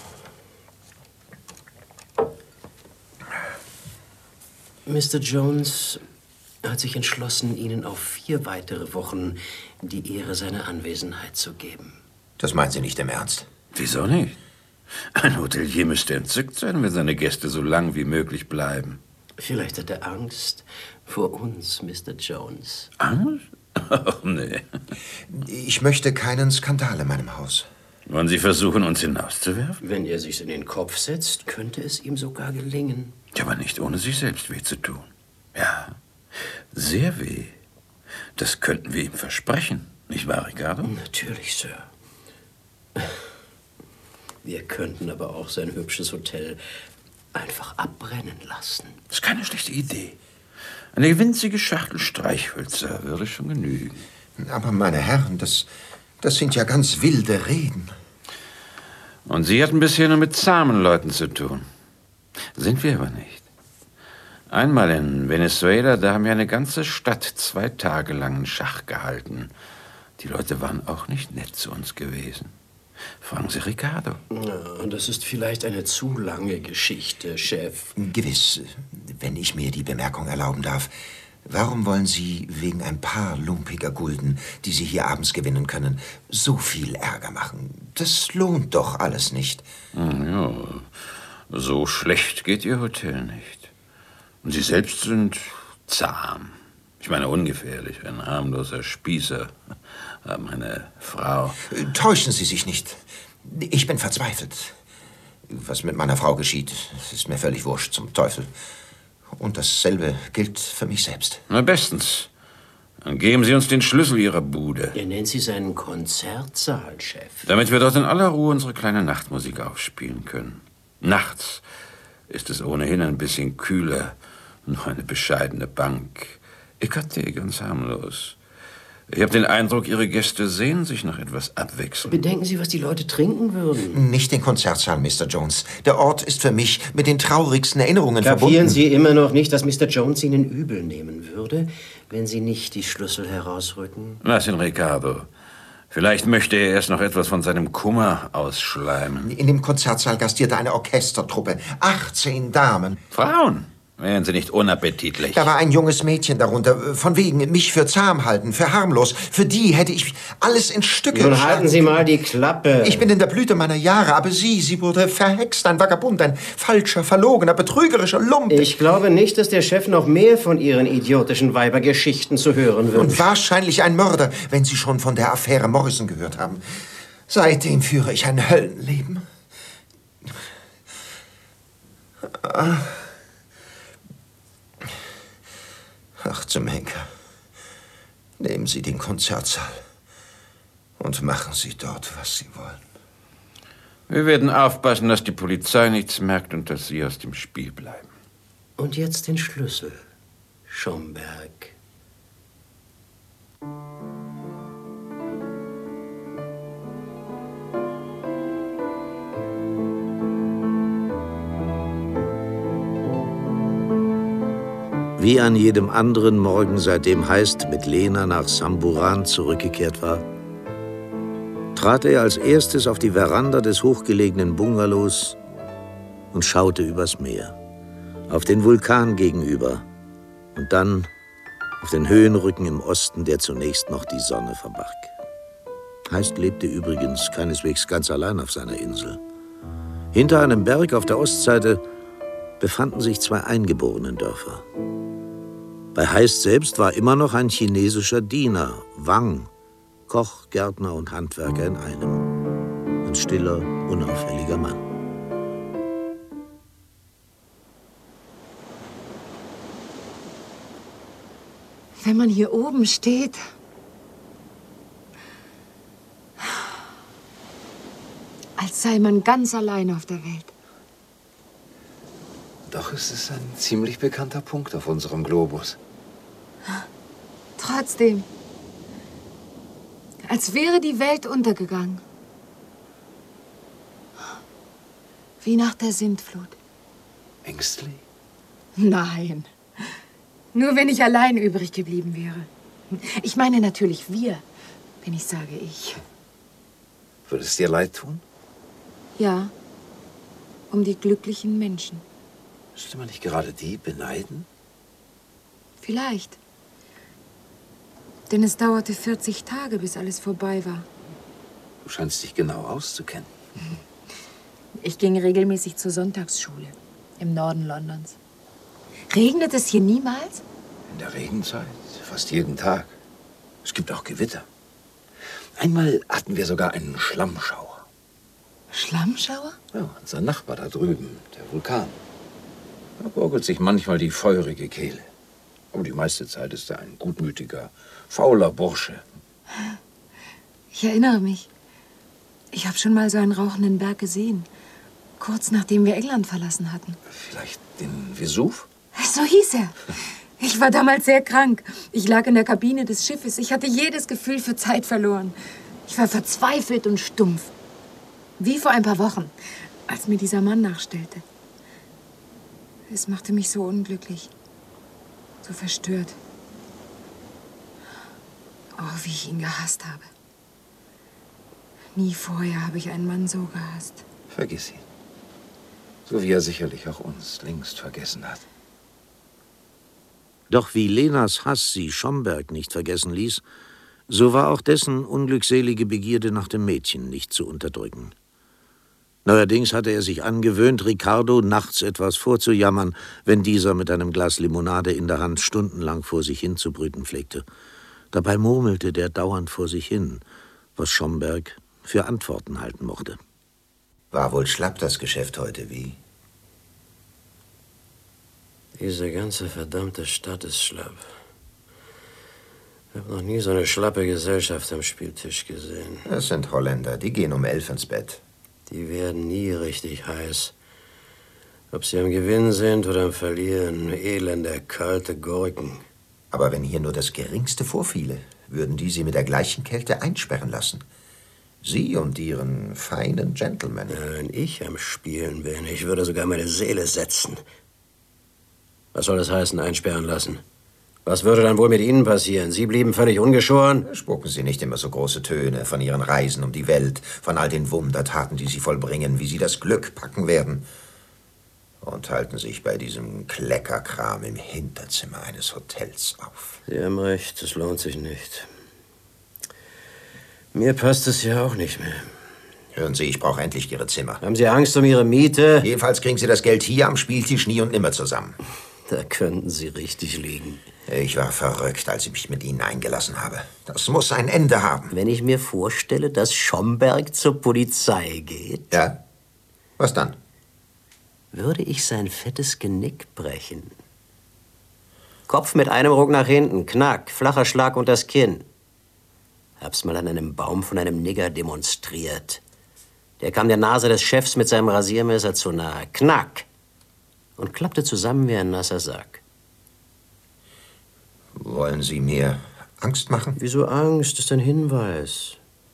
Mister Jones hat sich entschlossen, Ihnen auf vier weitere Wochen die Ehre seiner Anwesenheit zu geben.
Das meinen Sie nicht im Ernst?
Wieso nicht? Ein Hotelier müsste entzückt sein, wenn seine Gäste so lang wie möglich bleiben.
Vielleicht hat er Angst vor uns, Mister Jones.
Angst? Oh, nee.
Ich möchte keinen Skandal in meinem Haus.
Wollen Sie versuchen, uns hinauszuwerfen?
Wenn er sich's in den Kopf setzt, könnte es ihm sogar gelingen.
Ja, aber nicht ohne sich selbst weh zu tun. Ja, sehr weh. Das könnten wir ihm versprechen. Nicht wahr, Ricardo?
Natürlich, Sir. Wir könnten aber auch sein hübsches Hotel einfach abbrennen lassen.
Das ist keine schlechte Idee. Eine winzige Schachtel Streichhölzer würde schon genügen.
Aber, meine Herren, das, das sind ja ganz wilde Reden.
Und Sie hatten bisher nur mit zahmen Leuten zu tun. Sind wir aber nicht. Einmal in Venezuela, da haben wir eine ganze Stadt zwei Tage lang in Schach gehalten. Die Leute waren auch nicht nett zu uns gewesen. Fragen Sie Ricardo.
Ja, das ist vielleicht eine zu lange Geschichte, Chef.
Gewiss, wenn ich mir die Bemerkung erlauben darf. Warum wollen Sie wegen ein paar lumpiger Gulden, die Sie hier abends gewinnen können, so viel Ärger machen? Das lohnt doch alles nicht.
Ja, so schlecht geht Ihr Hotel nicht. Und Sie selbst sind zahm. Ich meine ungefährlich, ein harmloser Spießer. Meine Frau.
Täuschen Sie sich nicht. Ich bin verzweifelt. Was mit meiner Frau geschieht, ist mir völlig wurscht, zum Teufel. Und dasselbe gilt für mich selbst.
Na, bestens. Dann geben Sie uns den Schlüssel Ihrer Bude.
Er nennt Sie seinen Konzertsaal, Chef.
Damit wir dort in aller Ruhe unsere kleine Nachtmusik aufspielen können. Nachts ist es ohnehin ein bisschen kühler. Nur eine bescheidene Bank. Ecarté, ganz harmlos. Ich habe den Eindruck, Ihre Gäste sehnen sich nach etwas Abwechslung.
Bedenken Sie, was die Leute trinken würden.
Nicht den Konzertsaal, Mister Jones. Der Ort ist für mich mit den traurigsten Erinnerungen
Kapieren
verbunden.
Sie immer noch nicht, dass Mister Jones Ihnen übel nehmen würde, wenn Sie nicht die Schlüssel herausrücken?
Lass ihn, Ricardo. Vielleicht möchte er erst noch etwas von seinem Kummer ausschleimen.
In dem Konzertsaal gastierte eine Orchestertruppe. achtzehn Damen.
Frauen? Wären Sie nicht unappetitlich?
Da war ein junges Mädchen darunter. Von wegen mich für zahm halten, für harmlos. Für die hätte ich alles in Stücke
Nun
geschlagen.
halten Sie mal die Klappe.
Ich bin in der Blüte meiner Jahre, aber sie, sie wurde verhext, ein Vagabund, ein falscher, verlogener, betrügerischer Lump.
Ich glaube nicht, dass der Chef noch mehr von Ihren idiotischen Weibergeschichten zu hören wird.
Und wahrscheinlich ein Mörder, wenn Sie schon von der Affäre Morrison gehört haben. Seitdem führe ich ein Höllenleben. Ach, zum Henker. Nehmen Sie den Konzertsaal und machen Sie dort, was Sie wollen.
Wir werden aufpassen, dass die Polizei nichts merkt und dass Sie aus dem Spiel bleiben.
Und jetzt den Schlüssel, Schomberg.
Wie an jedem anderen Morgen, seitdem Heist mit Lena nach Samburan zurückgekehrt war, trat er als erstes auf die Veranda des hochgelegenen Bungalows und schaute übers Meer, auf den Vulkan gegenüber und dann auf den Höhenrücken im Osten, der zunächst noch die Sonne verbarg. Heist lebte übrigens keineswegs ganz allein auf seiner Insel. Hinter einem Berg auf der Ostseite befanden sich zwei Eingeborenendörfer. Bei Heist selbst war immer noch ein chinesischer Diener, Wang, Koch, Gärtner und Handwerker in einem. Ein stiller, unauffälliger Mann.
Wenn man hier oben steht, als sei man ganz allein auf der Welt.
Doch ist es ein ziemlich bekannter Punkt auf unserem Globus.
Trotzdem. Als wäre die Welt untergegangen. Wie nach der Sintflut.
Ängstlich?
Nein. Nur wenn ich allein übrig geblieben wäre. Ich meine natürlich wir, wenn ich sage ich.
Würde es dir leid tun?
Ja. Um die glücklichen Menschen.
Müsste man nicht gerade die beneiden?
Vielleicht. Denn es dauerte vierzig Tage, bis alles vorbei war.
Du scheinst dich genau auszukennen.
Ich ging regelmäßig zur Sonntagsschule im Norden Londons. Regnet es hier niemals?
In der Regenzeit, fast jeden Tag. Es gibt auch Gewitter. Einmal hatten wir sogar einen Schlammschauer.
Schlammschauer?
Ja, unser Nachbar da drüben, der Vulkan. Da gurgelt sich manchmal die feurige Kehle. Aber die meiste Zeit ist er ein gutmütiger, fauler Bursche.
Ich erinnere mich. Ich habe schon mal so einen rauchenden Berg gesehen. Kurz nachdem wir England verlassen hatten.
Vielleicht den Vesuv?
So hieß er. Ich war damals sehr krank. Ich lag in der Kabine des Schiffes. Ich hatte jedes Gefühl für Zeit verloren. Ich war verzweifelt und stumpf. Wie vor ein paar Wochen, als mir dieser Mann nachstellte. Es machte mich so unglücklich. So verstört. Oh, wie ich ihn gehasst habe. Nie vorher habe ich einen Mann so gehasst.
Vergiss ihn. So wie er sicherlich auch uns längst vergessen hat.
Doch wie Lenas Hass sie Schomberg nicht vergessen ließ, so war auch dessen unglückselige Begierde nach dem Mädchen nicht zu unterdrücken. Neuerdings hatte er sich angewöhnt, Ricardo nachts etwas vorzujammern, wenn dieser mit einem Glas Limonade in der Hand stundenlang vor sich hin zu brüten pflegte. Dabei murmelte der dauernd vor sich hin, was Schomberg für Antworten halten mochte.
War wohl schlapp das Geschäft heute, wie?
Diese ganze verdammte Stadt ist schlapp. Ich habe noch nie so eine schlappe Gesellschaft am Spieltisch gesehen.
Das sind Holländer, die gehen um elf ins Bett.
Die werden nie richtig heiß. Ob sie am Gewinn sind oder am Verlieren, elende, kalte Gurken.
Aber wenn hier nur das Geringste vorfiele, würden die sie mit der gleichen Kälte einsperren lassen. Sie und Ihren feinen Gentleman.
Ja, wenn ich am Spielen bin, ich würde sogar meine Seele setzen. Was soll das heißen, einsperren lassen? Was würde dann wohl mit Ihnen passieren? Sie blieben völlig ungeschoren?
Spucken Sie nicht immer so große Töne von Ihren Reisen um die Welt, von all den Wundertaten, die Sie vollbringen, wie Sie das Glück packen werden. Und halten sich bei diesem Kleckerkram im Hinterzimmer eines Hotels auf.
Sie haben recht, es lohnt sich nicht. Mir passt es ja auch nicht mehr.
Hören Sie, ich brauche endlich Ihre Zimmer.
Haben Sie Angst um Ihre Miete?
Jedenfalls kriegen Sie das Geld hier am Spieltisch nie und nimmer zusammen.
Da könnten Sie richtig liegen.
Ich war verrückt, als ich mich mit Ihnen eingelassen habe. Das muss ein Ende haben.
Wenn ich mir vorstelle, dass Schomberg zur Polizei geht...
Ja? Was dann?
Würde ich sein fettes Genick brechen. Kopf mit einem Ruck nach hinten, Knack, flacher Schlag unter das Kinn. Hab's mal an einem Baum von einem Nigger demonstriert. Der kam der Nase des Chefs mit seinem Rasiermesser zu nahe. Knack! Und klappte zusammen wie ein nasser Sack.
Wollen Sie mir Angst machen?
Wieso Angst? Das ist ein Hinweis.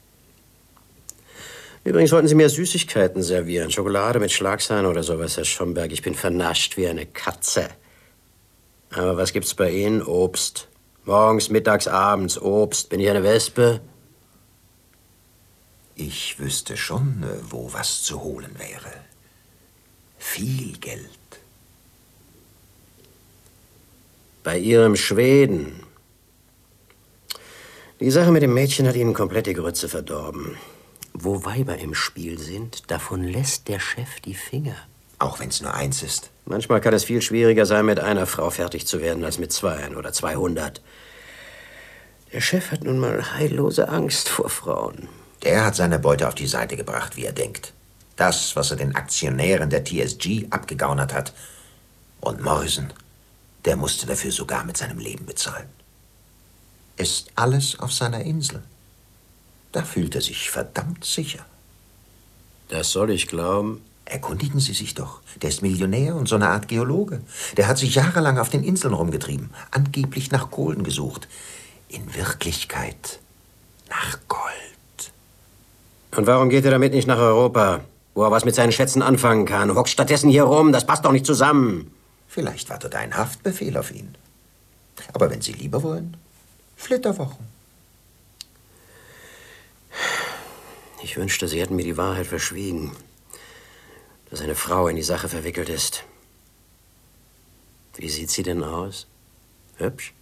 Übrigens sollten Sie mir Süßigkeiten servieren. Schokolade mit Schlagsahne oder sowas, Herr Schomberg. Ich bin vernascht wie eine Katze. Aber was gibt's bei Ihnen? Obst. Morgens, mittags, abends Obst. Bin ich eine Wespe?
Ich wüsste schon, wo was zu holen wäre. Viel Geld.
Bei Ihrem Schweden. Die Sache mit dem Mädchen hat Ihnen komplett die Grütze verdorben. Wo Weiber im Spiel sind, davon lässt der Chef die Finger.
Auch wenn es nur eins ist.
Manchmal kann es viel schwieriger sein, mit einer Frau fertig zu werden, als mit zweien oder zweihundert. Der Chef hat nun mal heillose Angst vor Frauen.
Der hat seine Beute auf die Seite gebracht, wie er denkt. Das, was er den Aktionären der T S G abgegaunert hat. Und Morrison, der musste dafür sogar mit seinem Leben bezahlen. Ist alles auf seiner Insel. Da fühlt er sich verdammt sicher.
Das soll ich glauben.
Erkundigen Sie sich doch. Der ist Millionär und so eine Art Geologe. Der hat sich jahrelang auf den Inseln rumgetrieben. Angeblich nach Kohlen gesucht. In Wirklichkeit nach Gold.
Und warum geht er damit nicht nach Europa, wo er was mit seinen Schätzen anfangen kann? Hockt stattdessen hier rum, das passt doch nicht zusammen.
Vielleicht wartet ein Haftbefehl auf ihn. Aber wenn Sie lieber wollen, Flitterwochen.
Ich wünschte, Sie hätten mir die Wahrheit verschwiegen. Dass eine Frau in die Sache verwickelt ist. Wie sieht sie denn aus? Hübsch?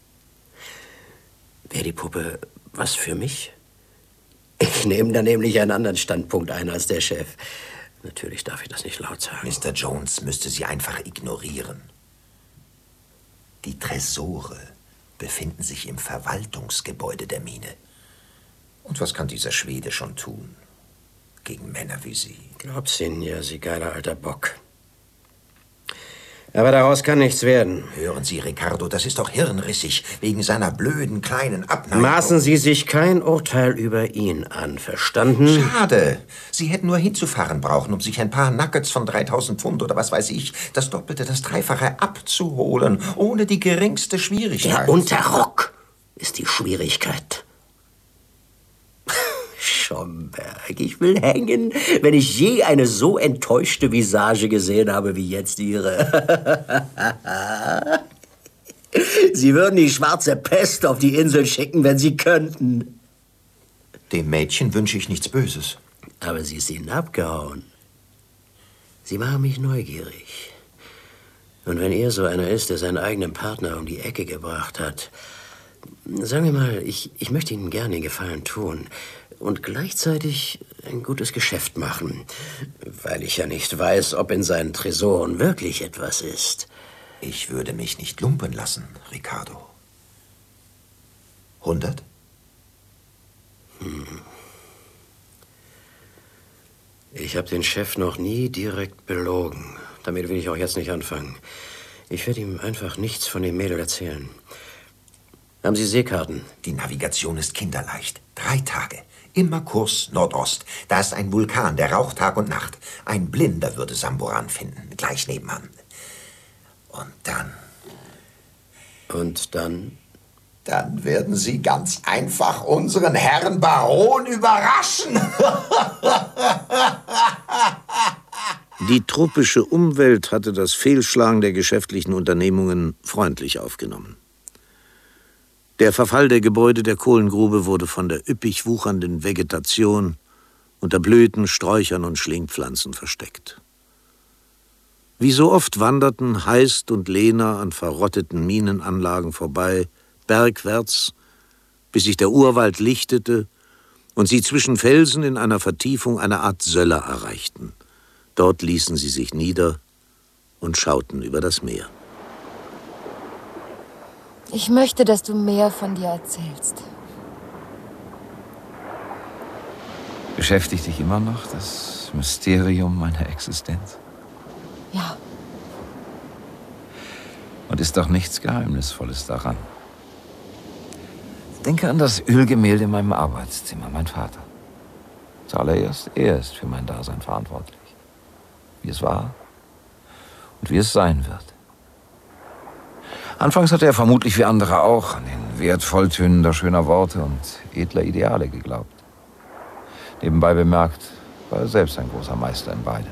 Wäre die Puppe was für mich? Ich nehme da nämlich einen anderen Standpunkt ein als der Chef. Natürlich darf ich das nicht laut sagen.
Mister Jones müsste Sie einfach ignorieren. Die Tresore befinden sich im Verwaltungsgebäude der Mine. Und was kann dieser Schwede schon tun? Gegen Männer wie Sie.
Glaub's Ihnen ja, Sie geiler alter Bock. Aber daraus kann nichts werden.
Hören Sie, Ricardo, das ist doch hirnrissig, wegen seiner blöden kleinen Abneigung.
Maßen Sie sich kein Urteil über ihn an, verstanden?
Schade. Sie hätten nur hinzufahren brauchen, um sich ein paar Nuggets von dreitausend Pfund oder was weiß ich, das Doppelte, das Dreifache abzuholen, ohne die geringste Schwierigkeit.
Der Unterrock ist die Schwierigkeit. Schomberg, ich will hängen, wenn ich je eine so enttäuschte Visage gesehen habe wie jetzt Ihre. Sie würden die schwarze Pest auf die Insel schicken, wenn Sie könnten.
Dem Mädchen wünsche ich nichts Böses.
Aber sie ist Ihnen abgehauen. Sie machen mich neugierig. Und wenn er so einer ist, der seinen eigenen Partner um die Ecke gebracht hat, sagen wir mal, ich, ich möchte Ihnen gerne den Gefallen tun und gleichzeitig ein gutes Geschäft machen, weil ich ja nicht weiß, ob in seinen Tresoren wirklich etwas ist.
Ich würde mich nicht lumpen lassen, Ricardo. Hundert?
Hm. Ich habe den Chef noch nie direkt belogen. Damit will ich auch jetzt nicht anfangen. Ich werde ihm einfach nichts von dem Mädel erzählen. Haben Sie Seekarten?
Die Navigation ist kinderleicht. Drei Tage. Immer Kurs Nordost. Da ist ein Vulkan, der raucht Tag und Nacht. Ein Blinder würde Samburan finden, gleich nebenan. Und dann...
Und dann?
Dann werden Sie ganz einfach unseren Herrn Baron überraschen.
Die tropische Umwelt hatte das Fehlschlagen der geschäftlichen Unternehmungen freundlich aufgenommen. Der Verfall der Gebäude der Kohlengrube wurde von der üppig wuchernden Vegetation unter Blüten, Sträuchern und Schlingpflanzen versteckt. Wie so oft wanderten Heist und Lena an verrotteten Minenanlagen vorbei, bergwärts, bis sich der Urwald lichtete und sie zwischen Felsen in einer Vertiefung eine Art Söller erreichten. Dort ließen sie sich nieder und schauten über das Meer.
Ich möchte, dass du mehr von dir erzählst.
Beschäftigt dich immer noch das Mysterium meiner Existenz?
Ja.
Und ist doch nichts Geheimnisvolles daran. Denke an das Ölgemälde in meinem Arbeitszimmer, mein Vater. Zuallererst, er ist für mein Dasein verantwortlich. Wie es war und wie es sein wird. Anfangs hatte er vermutlich wie andere auch an den Wert volltönender schöner Worte und edler Ideale geglaubt. Nebenbei bemerkt, war er selbst ein großer Meister in beidem.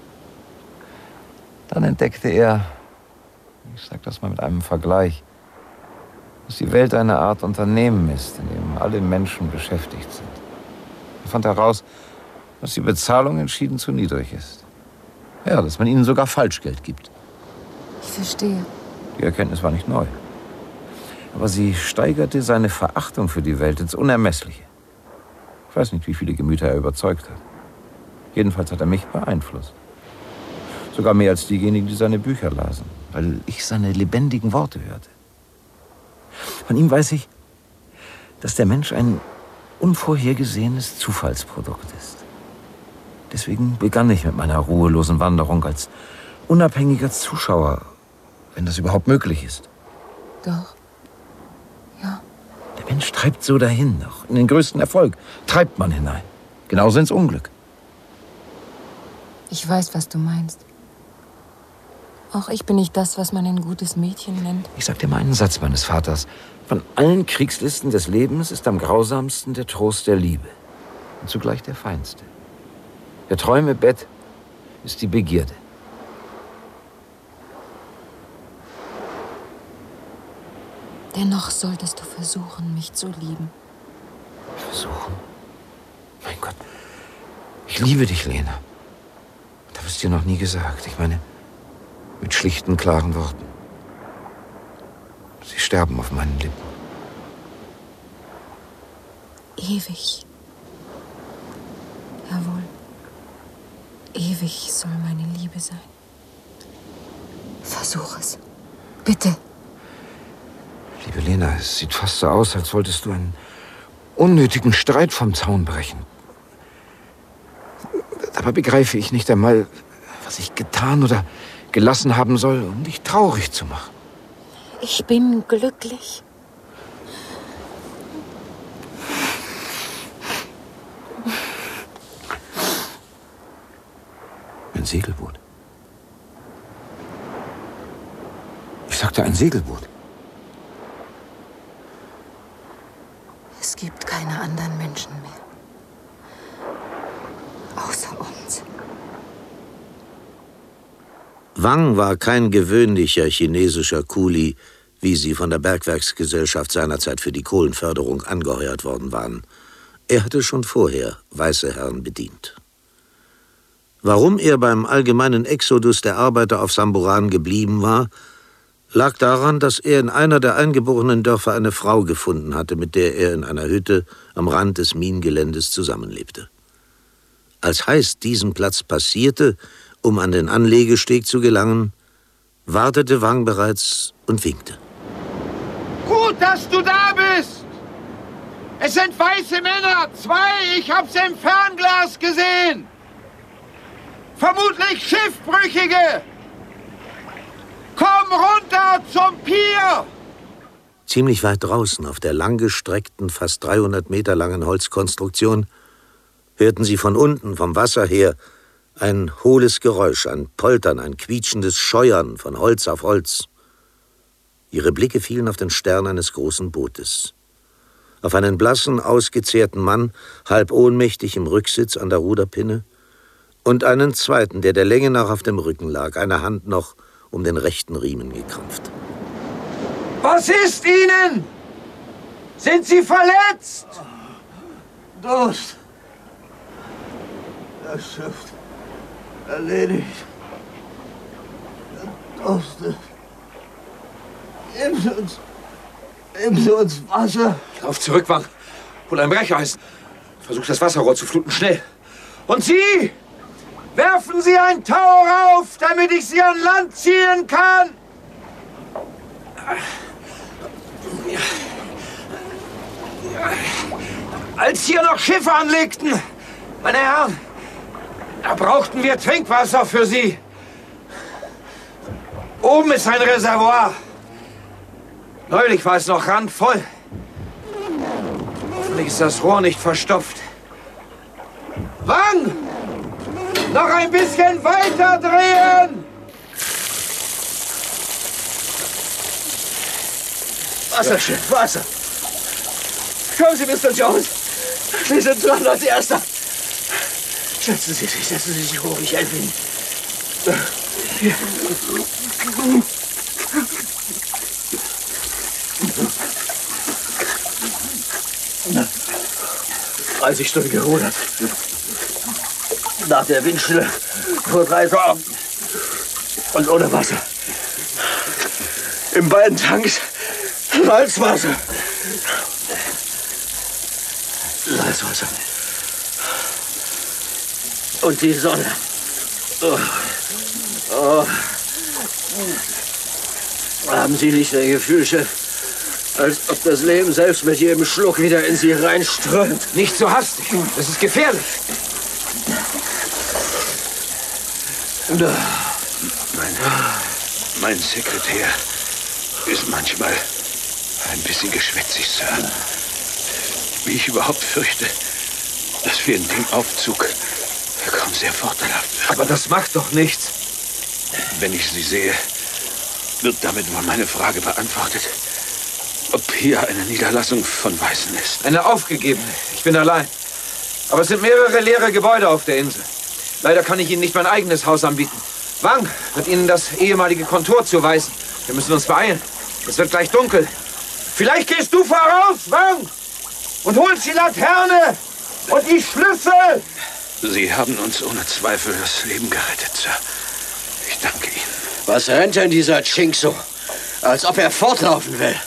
Dann entdeckte er, ich sage das mal mit einem Vergleich, dass die Welt eine Art Unternehmen ist, in dem alle Menschen beschäftigt sind. Er fand heraus, dass die Bezahlung entschieden zu niedrig ist. Ja, dass man ihnen sogar Falschgeld gibt.
Ich verstehe.
Die Erkenntnis war nicht neu. Aber sie steigerte seine Verachtung für die Welt ins Unermessliche. Ich weiß nicht, wie viele Gemüter er überzeugt hat. Jedenfalls hat er mich beeinflusst. Sogar mehr als diejenigen, die seine Bücher lasen, weil ich seine lebendigen Worte hörte. Von ihm weiß ich, dass der Mensch ein unvorhergesehenes Zufallsprodukt ist. Deswegen begann ich mit meiner ruhelosen Wanderung als unabhängiger Zuschauer, wenn das überhaupt möglich ist.
Doch. Ja.
Der Mensch treibt so dahin, auch in den größten Erfolg treibt man hinein. Genauso ins Unglück.
Ich weiß, was du meinst. Auch ich bin nicht das, was man ein gutes Mädchen nennt.
Ich sag dir mal einen Satz meines Vaters. Von allen Kriegslisten des Lebens ist am grausamsten der Trost der Liebe. Und zugleich der feinste. Der Träumebett ist die Begierde.
Dennoch solltest du versuchen, mich zu lieben.
Versuchen? Mein Gott. Ich liebe dich, Lena. Das habe ich dir noch nie gesagt. Ich meine, mit schlichten, klaren Worten. Sie sterben auf meinen Lippen.
Ewig. Jawohl. Ewig soll meine Liebe sein. Versuch es. Bitte.
Liebe Lena, es sieht fast so aus, als wolltest du einen unnötigen Streit vom Zaun brechen. Dabei begreife ich nicht einmal, was ich getan oder gelassen haben soll, um dich traurig zu machen.
Ich bin glücklich.
Ein Segelboot. Ich sagte ein Segelboot.
Es gibt keine anderen Menschen mehr. Außer uns.
Wang war kein gewöhnlicher chinesischer Kuli, wie sie von der Bergwerksgesellschaft seinerzeit für die Kohlenförderung angeheuert worden waren. Er hatte schon vorher weiße Herren bedient. Warum er beim allgemeinen Exodus der Arbeiter auf Samburan geblieben war, lag daran, dass er in einer der eingeborenen Dörfer eine Frau gefunden hatte, mit der er in einer Hütte am Rand des Minengeländes zusammenlebte. Als Heist diesen Platz passierte, um an den Anlegesteg zu gelangen, wartete Wang bereits und winkte.
Gut, dass du da bist! Es sind weiße Männer, zwei, ich hab's im Fernglas gesehen! Vermutlich Schiffbrüchige! Komm runter zum Pier!
Ziemlich weit draußen, auf der langgestreckten, fast dreihundert Meter langen Holzkonstruktion, hörten sie von unten, vom Wasser her, ein hohles Geräusch, ein Poltern, ein quietschendes Scheuern von Holz auf Holz. Ihre Blicke fielen auf den Stern eines großen Bootes. Auf einen blassen, ausgezehrten Mann, halb ohnmächtig im Rücksitz an der Ruderpinne, und einen zweiten, der der Länge nach auf dem Rücken lag, eine Hand noch um den rechten Riemen gekrampft.
Was ist Ihnen? Sind Sie verletzt?
Durst. Erschöpft. Erledigt. Erdurstet. Geben Sie uns... Geben Sie uns Wasser.
Lauf zurück, Wang. Hol ein Brecheisen. Versuch, das Wasserrohr zu fluten. Schnell. Und Sie? Werfen Sie ein Tau rauf, damit ich Sie an Land ziehen kann! Als hier noch Schiffe anlegten, meine Herren, da brauchten wir Trinkwasser für Sie. Oben ist ein Reservoir. Neulich war es noch randvoll. Hoffentlich ist das Rohr nicht verstopft. Wang! Noch ein bisschen weiter drehen!
Wasserschiff, Wasser. Kommen Sie, Mister Jones. Sie sind dran als Erster. Setzen Sie sich, setzen Sie sich hoch. Ich helfe Ihnen. Hier. dreißig Stunden gerudert. Nach der Windstille vor drei Tagen. Und ohne Wasser. In beiden Tanks Salzwasser. Salzwasser. Und die Sonne. Oh. Oh. Haben Sie nicht ein Gefühl, Chef, als ob das Leben selbst mit jedem Schluck wieder in Sie reinströmt?
Nicht so hastig. Das ist gefährlich.
Mein, mein Sekretär ist manchmal ein bisschen geschwätzig, Sir. Wie ich überhaupt fürchte, dass wir in dem Aufzug
kaum sehr vorteilhaft wird.
Aber das macht doch nichts.
Wenn ich Sie sehe, wird damit wohl meine Frage beantwortet, ob hier eine Niederlassung von Weißen ist.
Eine aufgegebene. Ich bin allein. Aber es sind mehrere leere Gebäude auf der Insel. Leider kann ich Ihnen nicht mein eigenes Haus anbieten. Wang wird Ihnen das ehemalige Kontor zuweisen. Wir müssen uns beeilen. Es wird gleich dunkel. Vielleicht gehst du voraus, Wang, und holst die Laterne und die Schlüssel.
Sie haben uns ohne Zweifel das Leben gerettet, Sir. Ich danke Ihnen.
Was rennt denn dieser Chink so? Als ob er fortlaufen will.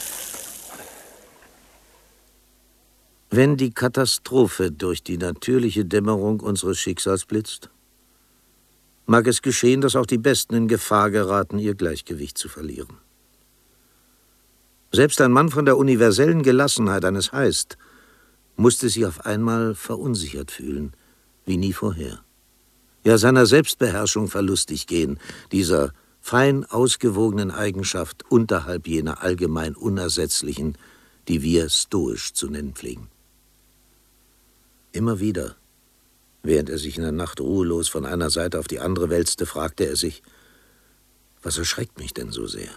Wenn die Katastrophe durch die natürliche Dämmerung unseres Schicksals blitzt, mag es geschehen, dass auch die Besten in Gefahr geraten, ihr Gleichgewicht zu verlieren. Selbst ein Mann von der universellen Gelassenheit eines Heist musste sich auf einmal verunsichert fühlen, wie nie vorher. Ja, seiner Selbstbeherrschung verlustig gehen, dieser fein ausgewogenen Eigenschaft unterhalb jener allgemein unersetzlichen, die wir stoisch zu nennen pflegen. Immer wieder, während er sich in der Nacht ruhelos von einer Seite auf die andere wälzte, fragte er sich, was erschreckt mich denn so sehr?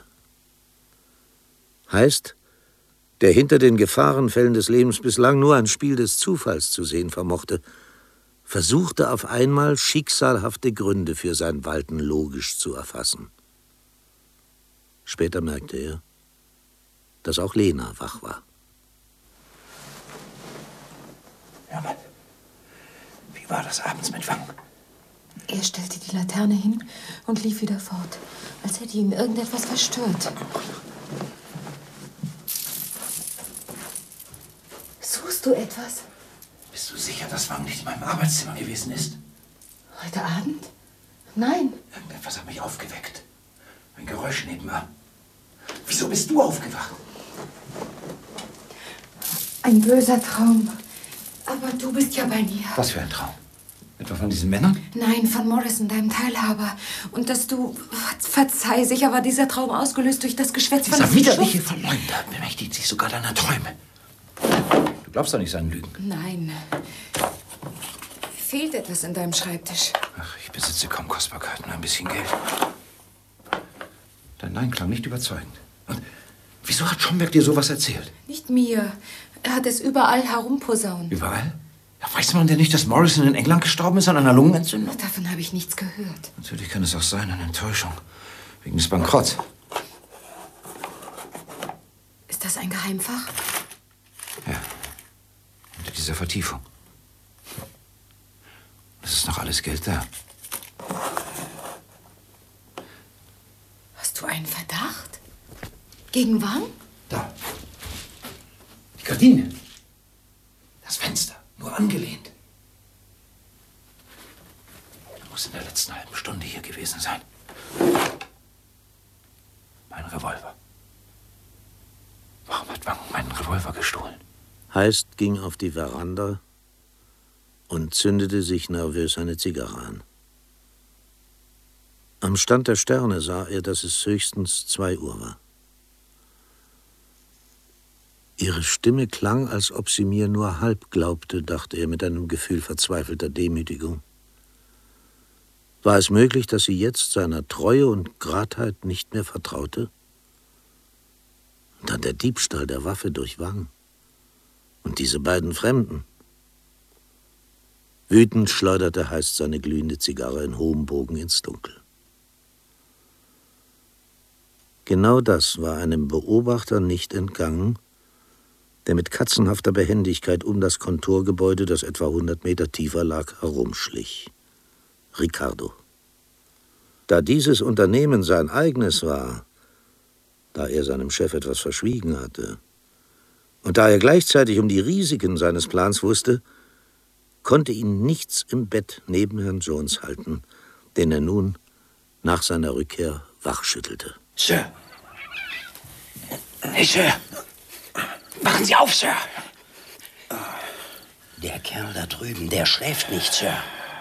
Heißt, der hinter den Gefahrenfällen des Lebens bislang nur ein Spiel des Zufalls zu sehen vermochte, versuchte auf einmal schicksalhafte Gründe für sein Walten logisch zu erfassen. Später merkte er, dass auch Lena wach war.
Ja, Mann. Wie war das abends mit Wang?
Er stellte die Laterne hin und lief wieder fort, als hätte ihn irgendetwas verstört. Suchst du etwas?
Bist du sicher, dass Wang nicht in meinem Arbeitszimmer gewesen ist?
Heute Abend? Nein.
Irgendetwas hat mich aufgeweckt. Ein Geräusch nebenan. Wieso bist du aufgewacht?
Ein böser Traum. Aber du bist ja bei mir.
Was für ein Traum? Etwa von diesen Männern?
Nein, von Morrison, deinem Teilhaber. Und dass du... Verzeih, sicher war dieser Traum ausgelöst durch das Geschwätz von...
Dieser widerliche Verleumder bemächtigt sich sogar deiner Träume. Du glaubst doch nicht seinen Lügen.
Nein. Fehlt etwas in deinem Schreibtisch.
Ach, ich besitze kaum Kostbarkeiten, nur ein bisschen Geld. Dein Nein klang nicht überzeugend. Und wieso hat Schomberg dir sowas erzählt?
Nicht mir. Er hat es überall herumposaunt.
Überall? Ja, weiß man denn nicht, dass Morrison in England gestorben ist an einer Lungenentzündung?
Davon habe ich nichts gehört.
Natürlich kann es auch sein, eine Enttäuschung. Wegen des Bankrotts.
Ist das ein Geheimfach?
Ja. Hinter dieser Vertiefung. Es ist noch alles Geld da.
Hast du einen Verdacht? Gegen Wang?
Da. Die Gardine. Das Fenster. Nur angelehnt. Er muss in der letzten halben Stunde hier gewesen sein. Mein Revolver. Warum hat Wang meinen Revolver gestohlen?
Heist ging auf die Veranda und zündete sich nervös eine Zigarre an. Am Stand der Sterne sah er, dass es höchstens zwei Uhr war. Ihre Stimme klang, als ob sie mir nur halb glaubte, dachte er mit einem Gefühl verzweifelter Demütigung. War es möglich, dass sie jetzt seiner Treue und Gradheit nicht mehr vertraute? Und dann der Diebstahl der Waffe durch Wang. Und diese beiden Fremden. Wütend schleuderte Heist seine glühende Zigarre in hohem Bogen ins Dunkel. Genau das war einem Beobachter nicht entgangen, der mit katzenhafter Behendigkeit um das Kontorgebäude, das etwa hundert Meter tiefer lag, herumschlich. Ricardo. Da dieses Unternehmen sein eigenes war, da er seinem Chef etwas verschwiegen hatte, und da er gleichzeitig um die Risiken seines Plans wusste, konnte ihn nichts im Bett neben Herrn Jones halten, den er nun nach seiner Rückkehr wachschüttelte.
Sir. Hey, Sir. Machen Sie auf, Sir.
Der Kerl da drüben, der schläft nicht, Sir.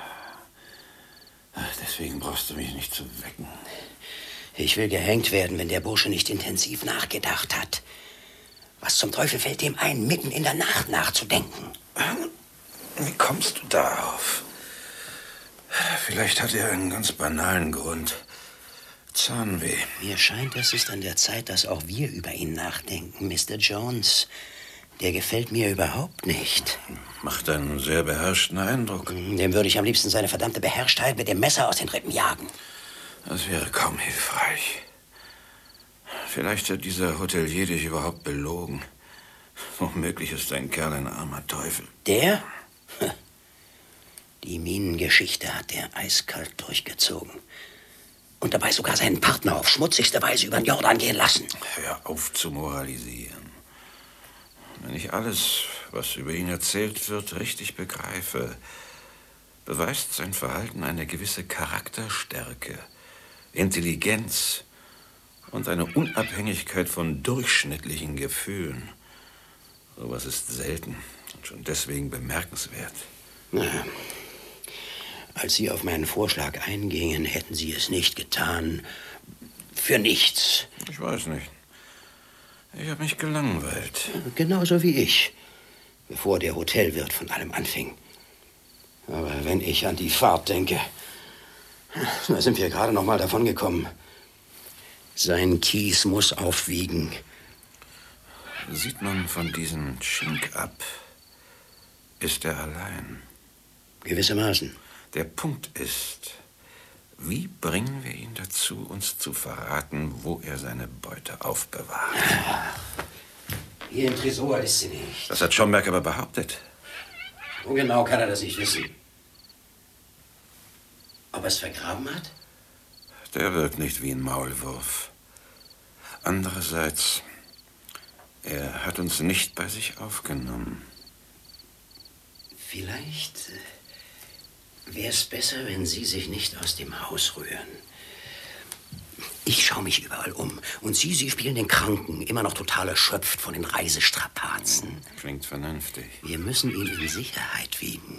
Deswegen brauchst du mich nicht zu wecken.
Ich will gehängt werden, wenn der Bursche nicht intensiv nachgedacht hat. Was zum Teufel fällt dem ein, mitten in der Nacht nachzudenken?
Wie kommst du darauf?
Vielleicht hat er einen ganz banalen Grund. Zahnweh.
Mir scheint, es ist an der Zeit, dass auch wir über ihn nachdenken, Mister Jones. Der gefällt mir überhaupt nicht.
Macht einen sehr beherrschten Eindruck.
Dem würde ich am liebsten seine verdammte Beherrschtheit mit dem Messer aus den Rippen jagen.
Das wäre kaum hilfreich. Vielleicht hat dieser Hotelier dich überhaupt belogen. Womöglich ist ein Kerl ein armer Teufel.
Der? Die Minengeschichte hat er eiskalt durchgezogen. Und dabei sogar seinen Partner auf schmutzigste Weise über den Jordan gehen lassen.
Hör auf zu moralisieren. Wenn ich alles, was über ihn erzählt wird, richtig begreife, beweist sein Verhalten eine gewisse Charakterstärke, Intelligenz und eine Unabhängigkeit von durchschnittlichen Gefühlen. Sowas ist selten und schon deswegen bemerkenswert.
Na, als Sie auf meinen Vorschlag eingingen, hätten Sie es nicht getan. Für nichts.
Ich weiß nicht. Ich habe mich gelangweilt.
Genauso wie ich, bevor der Hotelwirt von allem anfing. Aber wenn ich an die Fahrt denke, da sind wir gerade noch mal davon gekommen. Sein Kies muss aufwiegen.
Sieht man von diesem Schink ab, ist er allein.
Gewissermaßen.
Der Punkt ist, wie bringen wir ihn dazu, uns zu verraten, wo er seine Beute aufbewahrt?
Hier im Tresor ist sie nicht.
Das hat Schomberg aber behauptet.
So genau kann er das nicht wissen. Ob er es vergraben hat?
Der wirkt nicht wie ein Maulwurf. Andererseits, er hat uns nicht bei sich aufgenommen.
Vielleicht wäre es besser, wenn Sie sich nicht aus dem Haus rühren. Ich schaue mich überall um. Und Sie, Sie spielen den Kranken, immer noch total erschöpft von den Reisestrapazen.
Klingt vernünftig.
Wir müssen ihn in Sicherheit wiegen.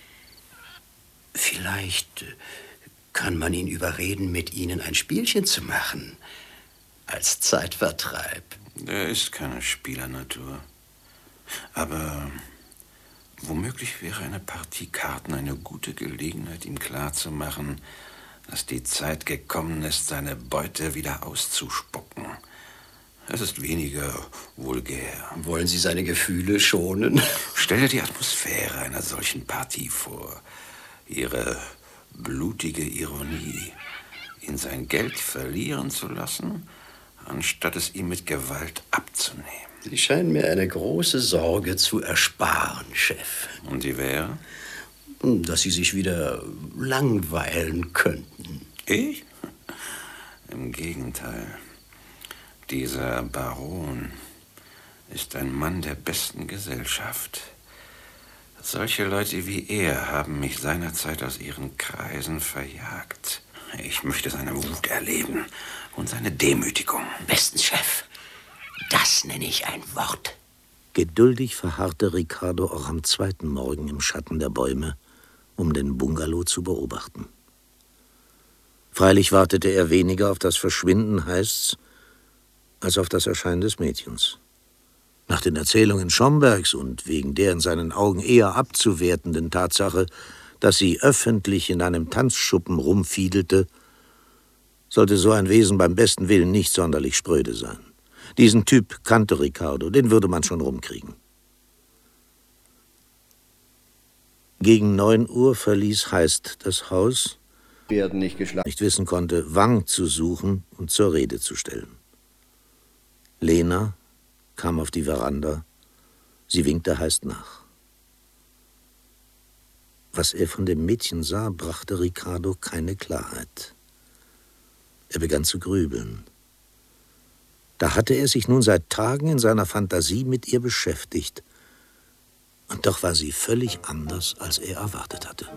Vielleicht kann man ihn überreden, mit Ihnen ein Spielchen zu machen. Als Zeitvertreib.
Er ist keine Spielernatur. Aber womöglich wäre eine Partie Karten eine gute Gelegenheit, ihm klarzumachen, dass die Zeit gekommen ist, seine Beute wieder auszuspucken. Es ist weniger vulgär.
Wollen Sie seine Gefühle schonen?
Stell dir die Atmosphäre einer solchen Partie vor. Ihre blutige Ironie, ihn sein Geld verlieren zu lassen, anstatt es ihm mit Gewalt abzunehmen.
Sie scheinen mir eine große Sorge zu ersparen, Chef.
Und die wäre?
Dass Sie sich wieder langweilen könnten.
Ich? Im Gegenteil. Dieser Baron ist ein Mann der besten Gesellschaft. Solche Leute wie er haben mich seinerzeit aus ihren Kreisen verjagt. Ich möchte seine Wut erleben und seine Demütigung.
Bestens, Chef. Das nenne ich ein Wort.
Geduldig verharrte Ricardo auch am zweiten Morgen im Schatten der Bäume, um den Bungalow zu beobachten. Freilich wartete er weniger auf das Verschwinden, heißt's, als auf das Erscheinen des Mädchens. Nach den Erzählungen Schombergs und wegen der in seinen Augen eher abzuwertenden Tatsache, dass sie öffentlich in einem Tanzschuppen rumfiedelte, sollte so ein Wesen beim besten Willen nicht sonderlich spröde sein. Diesen Typ kannte Ricardo, den würde man schon rumkriegen. Gegen neun Uhr verließ Heist das Haus,
werden nicht geschlagen,
nicht wissen konnte, Wang zu suchen und zur Rede zu stellen. Lena kam auf die Veranda, sie winkte Heist nach. Was er von dem Mädchen sah, brachte Ricardo keine Klarheit. Er begann zu grübeln. Da hatte er sich nun seit Tagen in seiner Fantasie mit ihr beschäftigt. Und doch war sie völlig anders, als er erwartet hatte.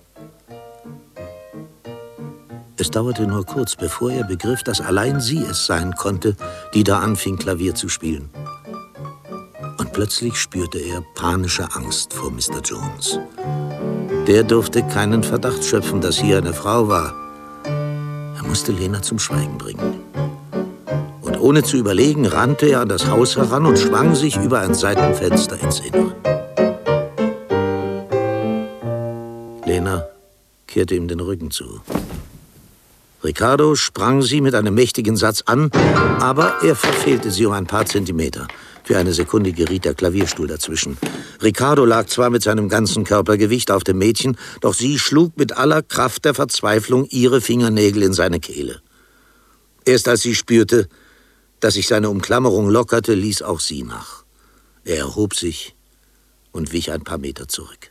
Es dauerte nur kurz, bevor er begriff, dass allein sie es sein konnte, die da anfing, Klavier zu spielen. Und plötzlich spürte er panische Angst vor Mister Jones. Der durfte keinen Verdacht schöpfen, dass hier eine Frau war. Er musste Lena zum Schweigen bringen. Und ohne zu überlegen, rannte er an das Haus heran und schwang sich über ein Seitenfenster ins Innere. Lena kehrte ihm den Rücken zu. Ricardo sprang sie mit einem mächtigen Satz an, aber er verfehlte sie um ein paar Zentimeter. Für eine Sekunde geriet der Klavierstuhl dazwischen. Ricardo lag zwar mit seinem ganzen Körpergewicht auf dem Mädchen, doch sie schlug mit aller Kraft der Verzweiflung ihre Fingernägel in seine Kehle. Erst als sie spürte, dass sich seine Umklammerung lockerte, ließ auch sie nach. Er erhob sich und wich ein paar Meter zurück.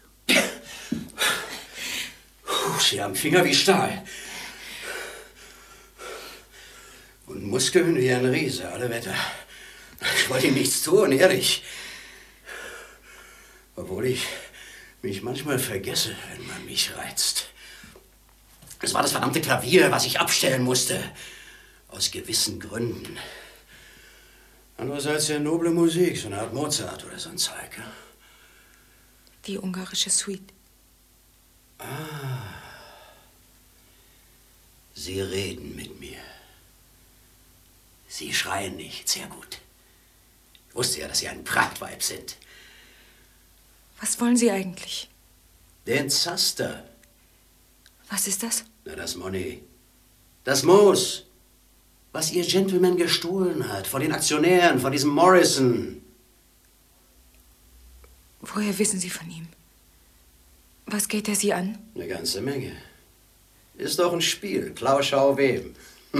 Sie haben Finger wie Stahl. Und Muskeln wie ein Riese, alle Wetter. Ich wollte ihm nichts tun, ehrlich. Obwohl ich mich manchmal vergesse, wenn man mich reizt. Es war das verdammte Klavier, was ich abstellen musste. Aus gewissen Gründen. Andererseits sehr noble Musik, so eine Art Mozart oder so ein Zeug. Ja?
Die ungarische Suite.
Ah. Sie reden mit mir. Sie schreien nicht, sehr gut. Ich wusste ja, dass Sie ein Prachtweib sind.
Was wollen Sie eigentlich?
Den Zaster.
Was ist das?
Na, das Money. Das Moos. Was Ihr Gentleman gestohlen hat. Von den Aktionären, von diesem Morrison.
Woher wissen Sie von ihm? Was geht er Sie an?
Eine ganze Menge. Ist doch ein Spiel. Klau, schau, wem.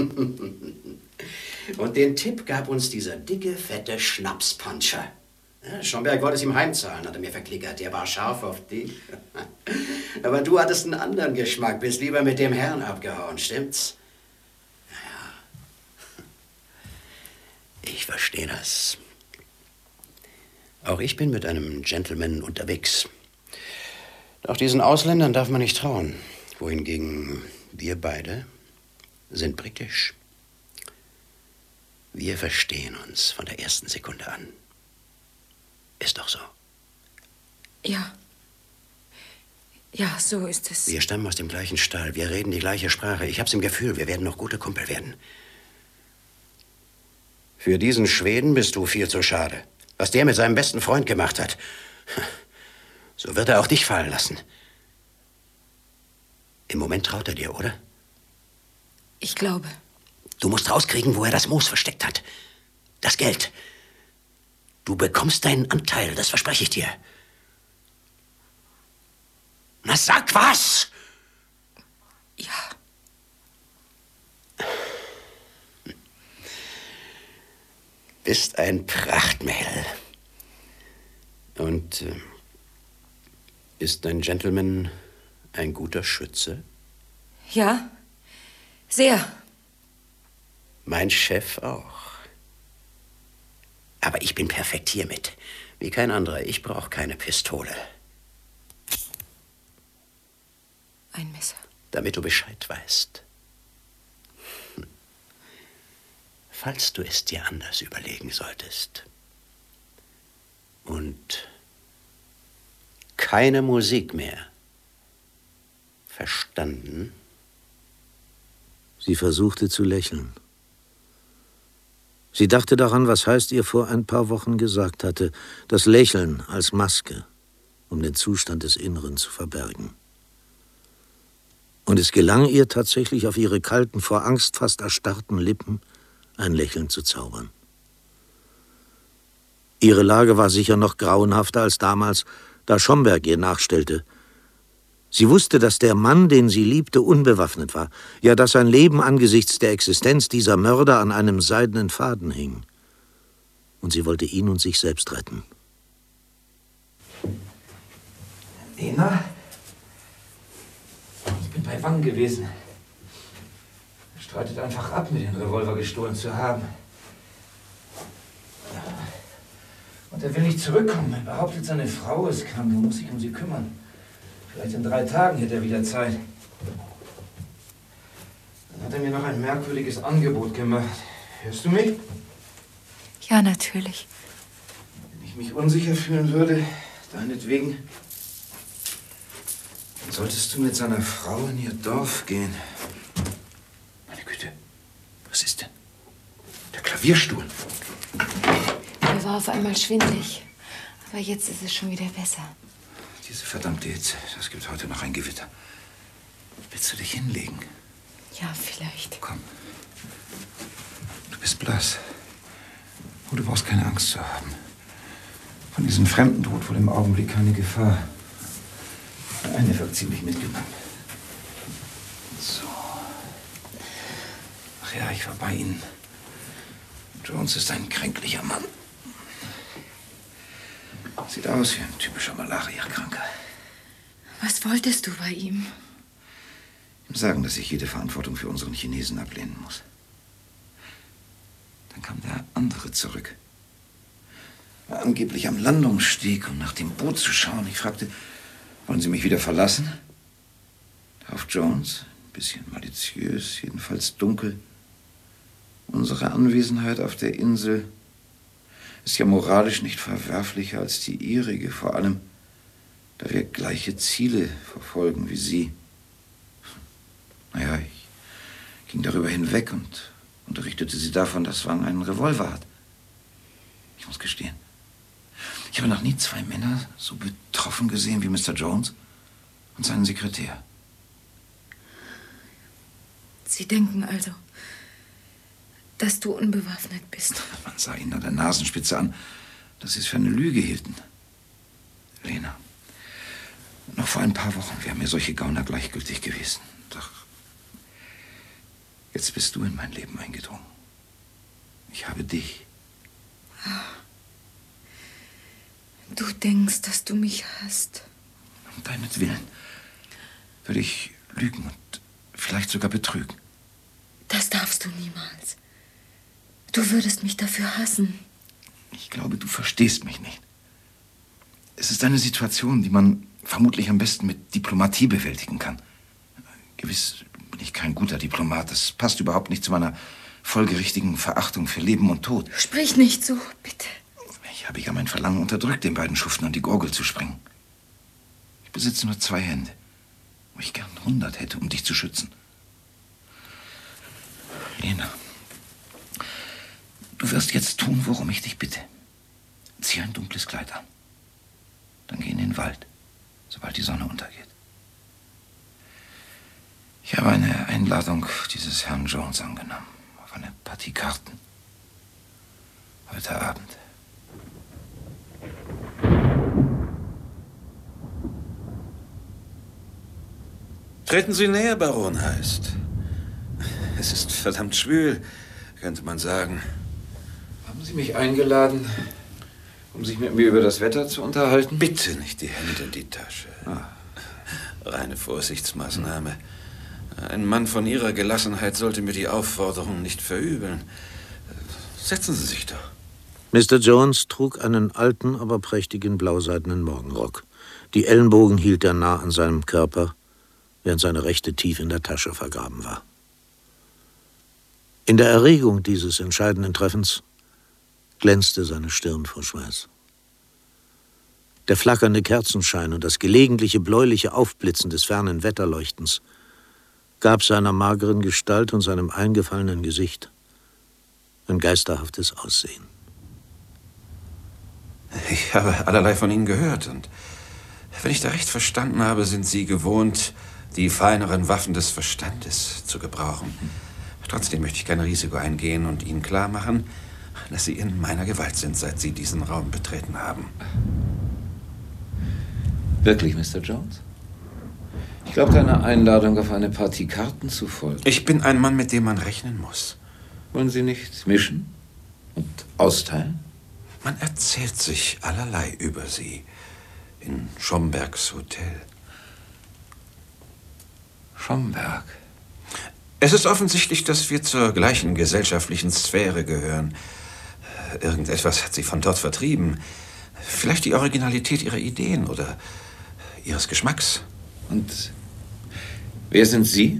Und den Tipp gab uns dieser dicke, fette Schnapspuncher. Ja, Schomberg wollte es ihm heimzahlen, hat er mir verklickert. Der war scharf auf dich. Aber du hattest einen anderen Geschmack, bist lieber mit dem Herrn abgehauen, stimmt's? Naja. Ich verstehe das. Auch ich bin mit einem Gentleman unterwegs. Doch diesen Ausländern darf man nicht trauen. Wohingegen wir beide sind britisch. Wir verstehen uns von der ersten Sekunde an. Ist doch so.
Ja. Ja, so ist es.
Wir stammen aus dem gleichen Stall. Wir reden die gleiche Sprache. Ich hab's im Gefühl, wir werden noch gute Kumpel werden. Für diesen Schweden bist du viel zu schade. Was der mit seinem besten Freund gemacht hat, so wird er auch dich fallen lassen. Im Moment traut er dir, oder?
Ich glaube.
Du musst rauskriegen, wo er das Moos versteckt hat. Das Geld. Du bekommst deinen Anteil, das verspreche ich dir. Na, sag was!
Ja.
Bist ein Prachtmädel. Und äh, ist dein Gentleman ein guter Schütze?
Ja, sehr.
Mein Chef auch. Aber ich bin perfekt hiermit. Wie kein anderer. Ich brauche keine Pistole.
Ein Messer.
Damit du Bescheid weißt. Hm. Falls du es dir anders überlegen solltest. Und keine Musik mehr. Verstanden?
Sie versuchte zu lächeln. Sie dachte daran, was Heist ihr vor ein paar Wochen gesagt hatte, das Lächeln als Maske, um den Zustand des Inneren zu verbergen. Und es gelang ihr tatsächlich, auf ihre kalten, vor Angst fast erstarrten Lippen ein Lächeln zu zaubern. Ihre Lage war sicher noch grauenhafter als damals, da Schomberg ihr nachstellte. Sie wusste, dass der Mann, den sie liebte, unbewaffnet war, ja, dass sein Leben angesichts der Existenz dieser Mörder an einem seidenen Faden hing. Und sie wollte ihn und sich selbst retten.
Ena? Ich bin bei Wang gewesen. Er streitet einfach ab, mir den Revolver gestohlen zu haben. Und er will nicht zurückkommen. Er behauptet, seine Frau ist krank und muss sich um sie kümmern. Vielleicht in drei Tagen hätte er wieder Zeit. Dann hat er mir noch ein merkwürdiges Angebot gemacht. Hörst du mich?
Ja, natürlich.
Wenn ich mich unsicher fühlen würde, deinetwegen, dann solltest du mit seiner Frau in ihr Dorf gehen. Meine Güte, was ist denn? Der Klavierstuhl.
Mir war auf einmal schwindelig. Aber jetzt ist es schon wieder besser.
Diese verdammte Hitze, das gibt heute noch ein Gewitter.
Willst du dich hinlegen?
Ja, vielleicht.
Komm. Du bist blass. Oh, du brauchst keine Angst zu haben. Von diesem Fremden droht wohl im Augenblick keine Gefahr. Eine wird ziemlich mitgenommen. So. Ach ja, ich war bei Ihnen. Jones ist ein kränklicher Mann. Sieht aus wie ein typischer Malaria-Kranker.
Was wolltest du bei ihm?
Ihm sagen, dass ich jede Verantwortung für unseren Chinesen ablehnen muss. Dann kam der andere zurück. War angeblich am Landungssteg, um nach dem Boot zu schauen. Ich fragte, wollen Sie mich wieder verlassen? Darauf Jones, ein bisschen maliziös, jedenfalls dunkel. Unsere Anwesenheit auf der Insel ist ja moralisch nicht verwerflicher als die ihrige, vor allem, da wir gleiche Ziele verfolgen wie Sie. Naja, ich ging darüber hinweg und unterrichtete sie davon, dass Wang einen Revolver hat. Ich muss gestehen, ich habe noch nie zwei Männer so betroffen gesehen wie Mister Jones und seinen Sekretär.
Sie denken also, dass du unbewaffnet bist.
Man sah ihnen an der Nasenspitze an, dass sie es für eine Lüge hielten. Lena, noch vor ein paar Wochen wären mir solche Gauner gleichgültig gewesen. Doch jetzt bist du in mein Leben eingedrungen. Ich habe dich.
Du denkst, dass du mich hast.
Um deinetwillen würde ich lügen und vielleicht sogar betrügen.
Das darfst du niemals. Du würdest mich dafür hassen.
Ich glaube, du verstehst mich nicht. Es ist eine Situation, die man vermutlich am besten mit Diplomatie bewältigen kann. Gewiss bin ich kein guter Diplomat. Das passt überhaupt nicht zu meiner folgerichtigen Verachtung für Leben und Tod.
Sprich nicht so, bitte.
Ich habe ja mein Verlangen unterdrückt, den beiden Schuften an die Gurgel zu springen. Ich besitze nur zwei Hände, wo ich gern hundert hätte, um dich zu schützen. Lena, du wirst jetzt tun, worum ich dich bitte. Zieh ein dunkles Kleid an. Dann geh in den Wald, sobald die Sonne untergeht. Ich habe eine Einladung dieses Herrn Jones angenommen, auf eine Partie Karten. Heute Abend.
Treten Sie näher, Baron Heist. Es ist verdammt schwül, könnte man sagen.
Haben Sie mich eingeladen, um sich mit mir über das Wetter zu unterhalten?
Bitte nicht die Hände in die Tasche. Ah. Reine Vorsichtsmaßnahme. Ein Mann von Ihrer Gelassenheit sollte mir die Aufforderung nicht verübeln. Setzen Sie sich doch.
Mister Jones trug einen alten, aber prächtigen blauseidenen Morgenrock. Die Ellenbogen hielt er nah an seinem Körper, während seine Rechte tief in der Tasche vergraben war. In der Erregung dieses entscheidenden Treffens glänzte seine Stirn vor Schweiß. Der flackernde Kerzenschein und das gelegentliche bläuliche Aufblitzen des fernen Wetterleuchtens gab seiner mageren Gestalt und seinem eingefallenen Gesicht ein geisterhaftes Aussehen.
Ich habe allerlei von Ihnen gehört und wenn ich da recht verstanden habe, sind Sie gewohnt, die feineren Waffen des Verstandes zu gebrauchen. Trotzdem möchte ich kein Risiko eingehen und Ihnen klar machen, dass Sie in meiner Gewalt sind, seit Sie diesen Raum betreten haben.
Wirklich, Mister Jones? Ich glaube, deiner Einladung auf eine Partie Karten zu folgen.
Ich bin ein Mann, mit dem man rechnen muss.
Wollen Sie nicht mischen und austeilen?
Man erzählt sich allerlei über Sie in Schombergs Hotel.
Schomberg?
Es ist offensichtlich, dass wir zur gleichen gesellschaftlichen Sphäre gehören. Irgendetwas hat Sie von dort vertrieben. Vielleicht die Originalität Ihrer Ideen oder Ihres Geschmacks.
Und wer sind Sie?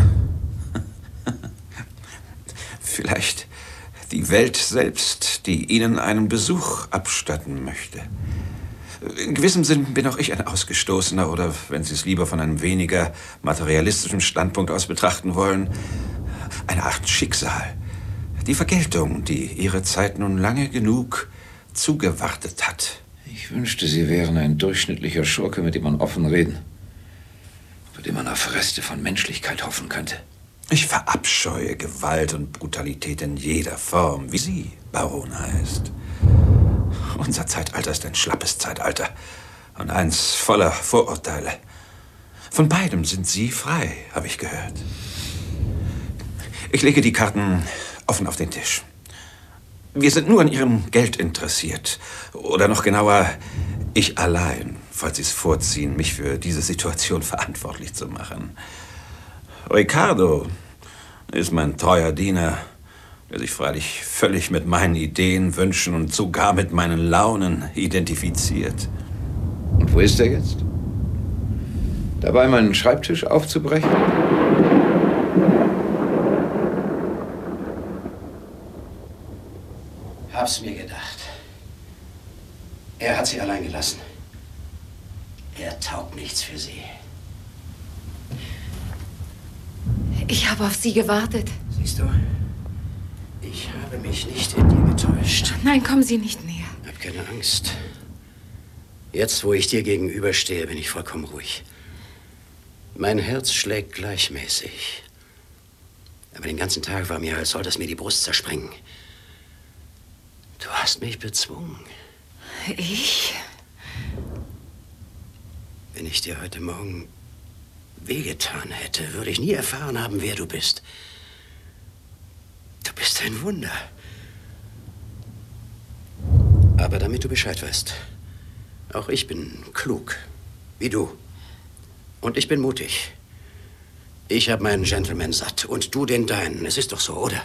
Vielleicht die Welt selbst, die Ihnen einen Besuch abstatten möchte. In gewissem Sinn bin auch ich ein Ausgestoßener oder, wenn Sie es lieber von einem weniger materialistischen Standpunkt aus betrachten wollen, eine Art Schicksal. Die Vergeltung, die Ihre Zeit nun lange genug zugewartet hat.
Ich wünschte, Sie wären ein durchschnittlicher Schurke, mit dem man offen reden, für den man auf Reste von Menschlichkeit hoffen könnte.
Ich verabscheue Gewalt und Brutalität in jeder Form, wie sie, Baron, heißt. Unser Zeitalter ist ein schlappes Zeitalter und eins voller Vorurteile. Von beidem sind Sie frei, habe ich gehört. Ich lege die Karten offen auf den Tisch. Wir sind nur an Ihrem Geld interessiert. Oder noch genauer, ich allein, falls Sie es vorziehen, mich für diese Situation verantwortlich zu machen. Ricardo ist mein treuer Diener, der sich freilich völlig mit meinen Ideen, Wünschen und sogar mit meinen Launen identifiziert.
Und wo ist er jetzt? Dabei, meinen Schreibtisch aufzubrechen?
Hab's mir gedacht. Er hat sie allein gelassen. Er taugt nichts für sie.
Ich habe auf Sie gewartet.
Siehst du, ich habe mich nicht in dir getäuscht.
Nein, kommen Sie nicht näher.
Hab keine Angst. Jetzt, wo ich dir gegenüberstehe, bin ich vollkommen ruhig. Mein Herz schlägt gleichmäßig. Aber den ganzen Tag war mir, als sollte es mir die Brust zersprengen. Du hast mich bezwungen.
Ich?
Wenn ich dir heute Morgen wehgetan hätte, würde ich nie erfahren haben, wer du bist. Du bist ein Wunder. Aber damit du Bescheid weißt, auch ich bin klug, wie du. Und ich bin mutig. Ich habe meinen Gentleman satt und du den deinen. Es ist doch so, oder?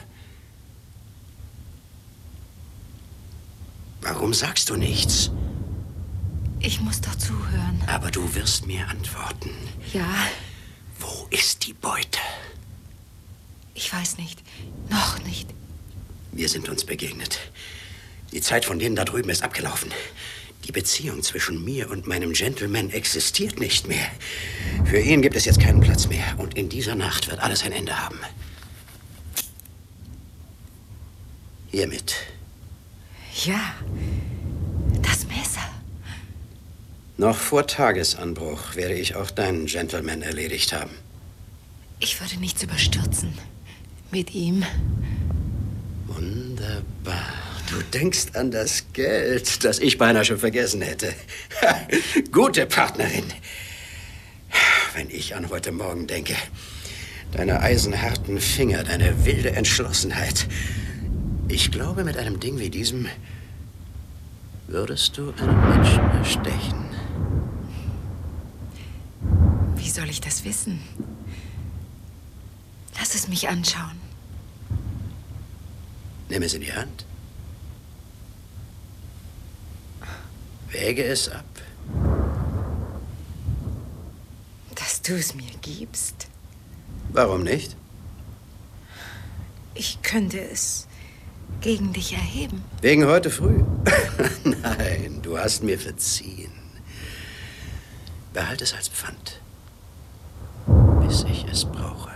Warum sagst du nichts?
Ich muss doch zuhören.
Aber du wirst mir antworten.
Ja.
Wo ist die Beute?
Ich weiß nicht. Noch nicht.
Wir sind uns begegnet. Die Zeit von denen da drüben ist abgelaufen. Die Beziehung zwischen mir und meinem Gentleman existiert nicht mehr. Für ihn gibt es jetzt keinen Platz mehr. Und in dieser Nacht wird alles ein Ende haben. Hiermit.
Ja, das Messer.
Noch vor Tagesanbruch werde ich auch deinen Gentleman erledigt haben.
Ich würde nichts überstürzen. Mit ihm.
Wunderbar. Du denkst an das Geld, das ich beinahe schon vergessen hätte. Gute Partnerin. Wenn ich an heute Morgen denke, deine eisenharten Finger, deine wilde Entschlossenheit. Ich glaube, mit einem Ding wie diesem würdest du einen Menschen erstechen.
Wie soll ich das wissen? Lass es mich anschauen.
Nimm es in die Hand. Wäge es ab.
Dass du es mir gibst?
Warum nicht?
Ich könnte es gegen dich erheben.
Wegen heute früh? Nein, du hast mir verziehen. Behalte es als Pfand, bis ich es brauche.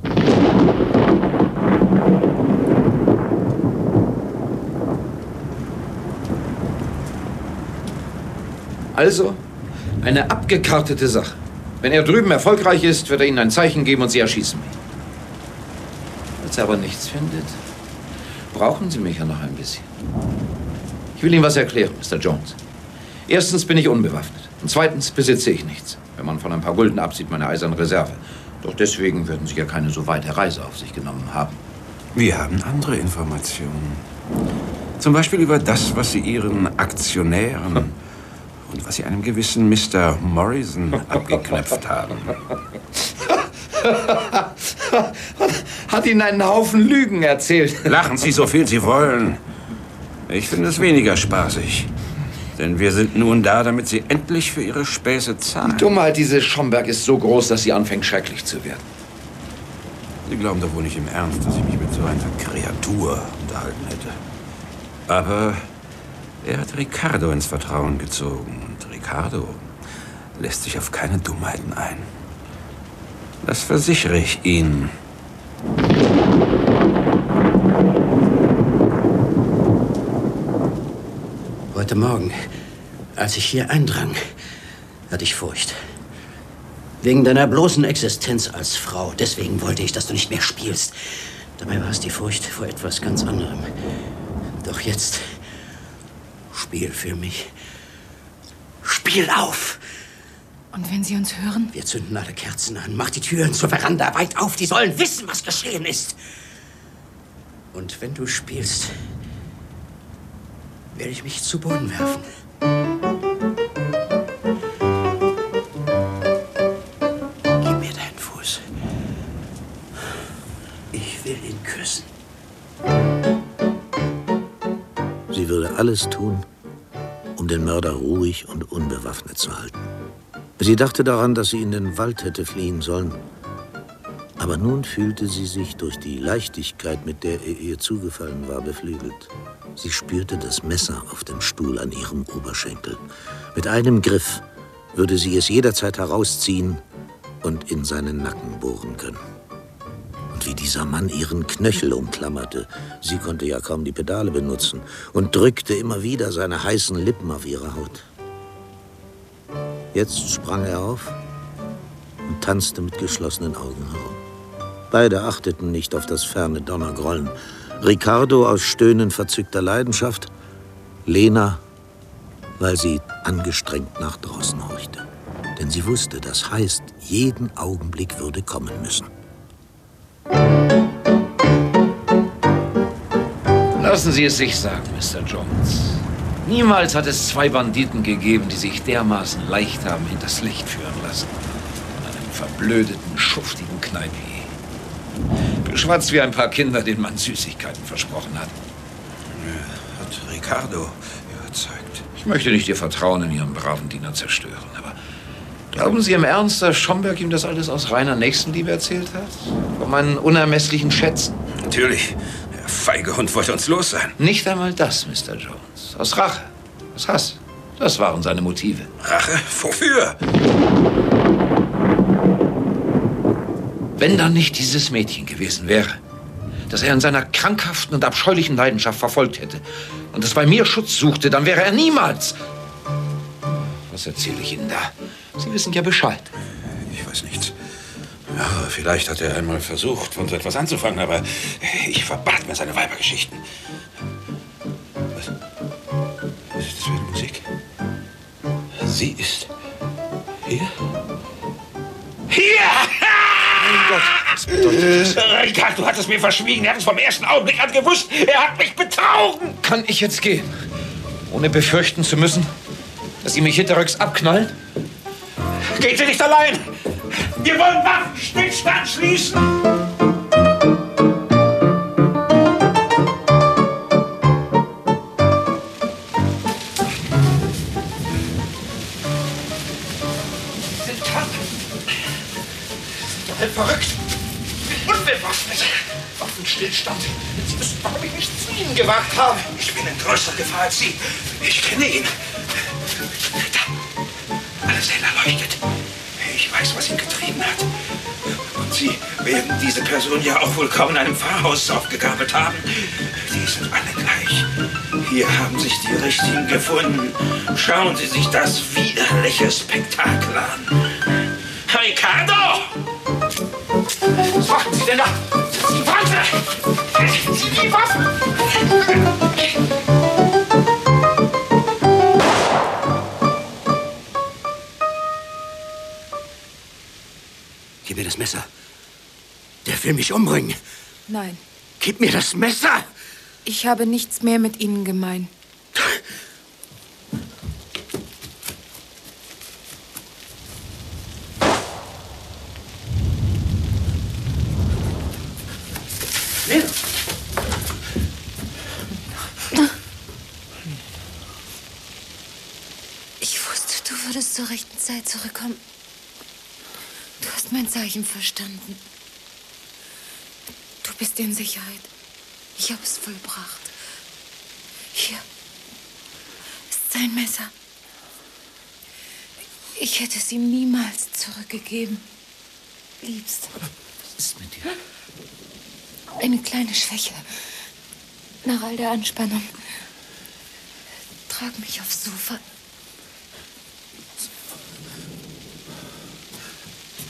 Also, eine abgekartete Sache. Wenn er drüben erfolgreich ist, wird er Ihnen ein Zeichen geben und Sie erschießen mich. Falls er aber nichts findet, brauchen Sie mich ja noch ein bisschen. Ich will Ihnen was erklären, Mister Jones. Erstens bin ich unbewaffnet. Und zweitens besitze ich nichts. Wenn man von ein paar Gulden absieht, meine eiserne Reserve. Doch deswegen werden Sie ja keine so weite Reise auf sich genommen haben.
Wir haben andere Informationen. Zum Beispiel über das, was Sie Ihren Aktionären und was Sie einem gewissen Mister Morrison abgeknöpft haben.
Hat Ihnen einen Haufen Lügen erzählt.
Lachen Sie so viel Sie wollen. Ich finde es weniger spaßig. Denn wir sind nun da, damit Sie endlich für Ihre Späße zahlen.
Die Dummheit dieses Schomberg ist so groß, dass sie anfängt, schrecklich zu werden.
Sie glauben doch wohl nicht im Ernst, dass ich mich mit so einer Kreatur unterhalten hätte. Aber er hat Ricardo ins Vertrauen gezogen. Und Ricardo lässt sich auf keine Dummheiten ein. Das versichere ich Ihnen.
Heute Morgen, als ich hier eindrang, hatte ich Furcht. Wegen deiner bloßen Existenz als Frau. Deswegen wollte ich, dass du nicht mehr spielst. Dabei war es die Furcht vor etwas ganz anderem. Doch jetzt, spiel für mich. Spiel auf!
Und wenn sie uns hören?
Wir zünden alle Kerzen an. Mach die Türen zur Veranda weit auf. Die sollen wissen, was geschehen ist. Und wenn du spielst, werde ich mich zu Boden werfen. Gib mir deinen Fuß. Ich will ihn küssen.
Sie würde alles tun, um den Mörder ruhig und unbewaffnet zu halten. Sie dachte daran, dass sie in den Wald hätte fliehen sollen. Aber nun fühlte sie sich durch die Leichtigkeit, mit der er ihr zugefallen war, beflügelt. Sie spürte das Messer auf dem Stuhl an ihrem Oberschenkel. Mit einem Griff würde sie es jederzeit herausziehen und in seinen Nacken bohren können. Und wie dieser Mann ihren Knöchel umklammerte, sie konnte ja kaum die Pedale benutzen, und drückte immer wieder seine heißen Lippen auf ihre Haut. Jetzt sprang er auf und tanzte mit geschlossenen Augen herum. Beide achteten nicht auf das ferne Donnergrollen. Ricardo aus Stöhnen verzückter Leidenschaft, Lena, weil sie angestrengt nach draußen horchte. Denn sie wusste, das heißt, jeden Augenblick würde kommen müssen.
Lassen Sie es sich sagen, Mister Jones. Niemals hat es zwei Banditen gegeben, die sich dermaßen leicht haben hinters Licht führen lassen. In einem verblödeten, schuftigen Kneipier. Beschwatzt wie ein paar Kinder, denen man Süßigkeiten versprochen hat. Hat Ricardo überzeugt. Ich möchte nicht Ihr Vertrauen in Ihren braven Diener zerstören, aber glauben Sie im Ernst, dass Schomberg ihm das alles aus reiner Nächstenliebe erzählt hat? Von meinen unermesslichen Schätzen? Natürlich. Der feige Hund wollte uns los sein. Nicht einmal das, Mister Jones. Aus Rache, aus Hass. Das waren seine Motive. Rache? Wofür? Wenn dann nicht dieses Mädchen gewesen wäre, das er in seiner krankhaften und abscheulichen Leidenschaft verfolgt hätte und das bei mir Schutz suchte, dann wäre er niemals... Was erzähle ich Ihnen da? Sie wissen ja Bescheid. Ich weiß nicht. Ja, vielleicht hat er einmal versucht, von so etwas anzufangen, aber ich verbat mir seine Weibergeschichten. Was? Was ist das für eine Musik? Sie ist hier? Hier! Mein Gott, was bedeutet das? Ricard, du hattest mir verschwiegen. Er hat es vom ersten Augenblick an gewusst. Er hat mich betrogen. Kann ich jetzt gehen? Ohne befürchten zu müssen, dass Sie mich hinterrücks abknallen? Gehen Sie nicht allein! Wir wollen Waffenstillstand schließen! Sie sind krank. Doch verrückt. Unbewaffnet. Waffenstillstand. Sie wissen, warum ich mich zu Ihnen gewagt habe. Ich bin in größerer Gefahr als Sie. Ich kenne ihn. Da. Alles hell erleuchtet. Ich weiß, was ihn getrieben hat. Und Sie werden diese Person ja auch wohl kaum in einem Pfarrhaus aufgegabelt haben. Die sind alle gleich. Hier haben sich die Richtigen gefunden. Schauen Sie sich das widerliche Spektakel an. Ricardo! Was machen Sie denn da? Die Waffe! Sie die Waffe!
Gib mir das Messer. Der will mich umbringen.
Nein.
Gib mir das Messer!
Ich habe nichts mehr mit Ihnen gemein.
Lena!
Ich wusste, du würdest zur rechten Zeit zurückkommen. Du hast mein Zeichen verstanden. Du bist in Sicherheit. Ich habe es vollbracht. Hier ist sein Messer. Ich hätte es ihm niemals zurückgegeben. Liebst.
Was ist mit dir?
Eine kleine Schwäche. Nach all der Anspannung. Trag mich aufs Sofa.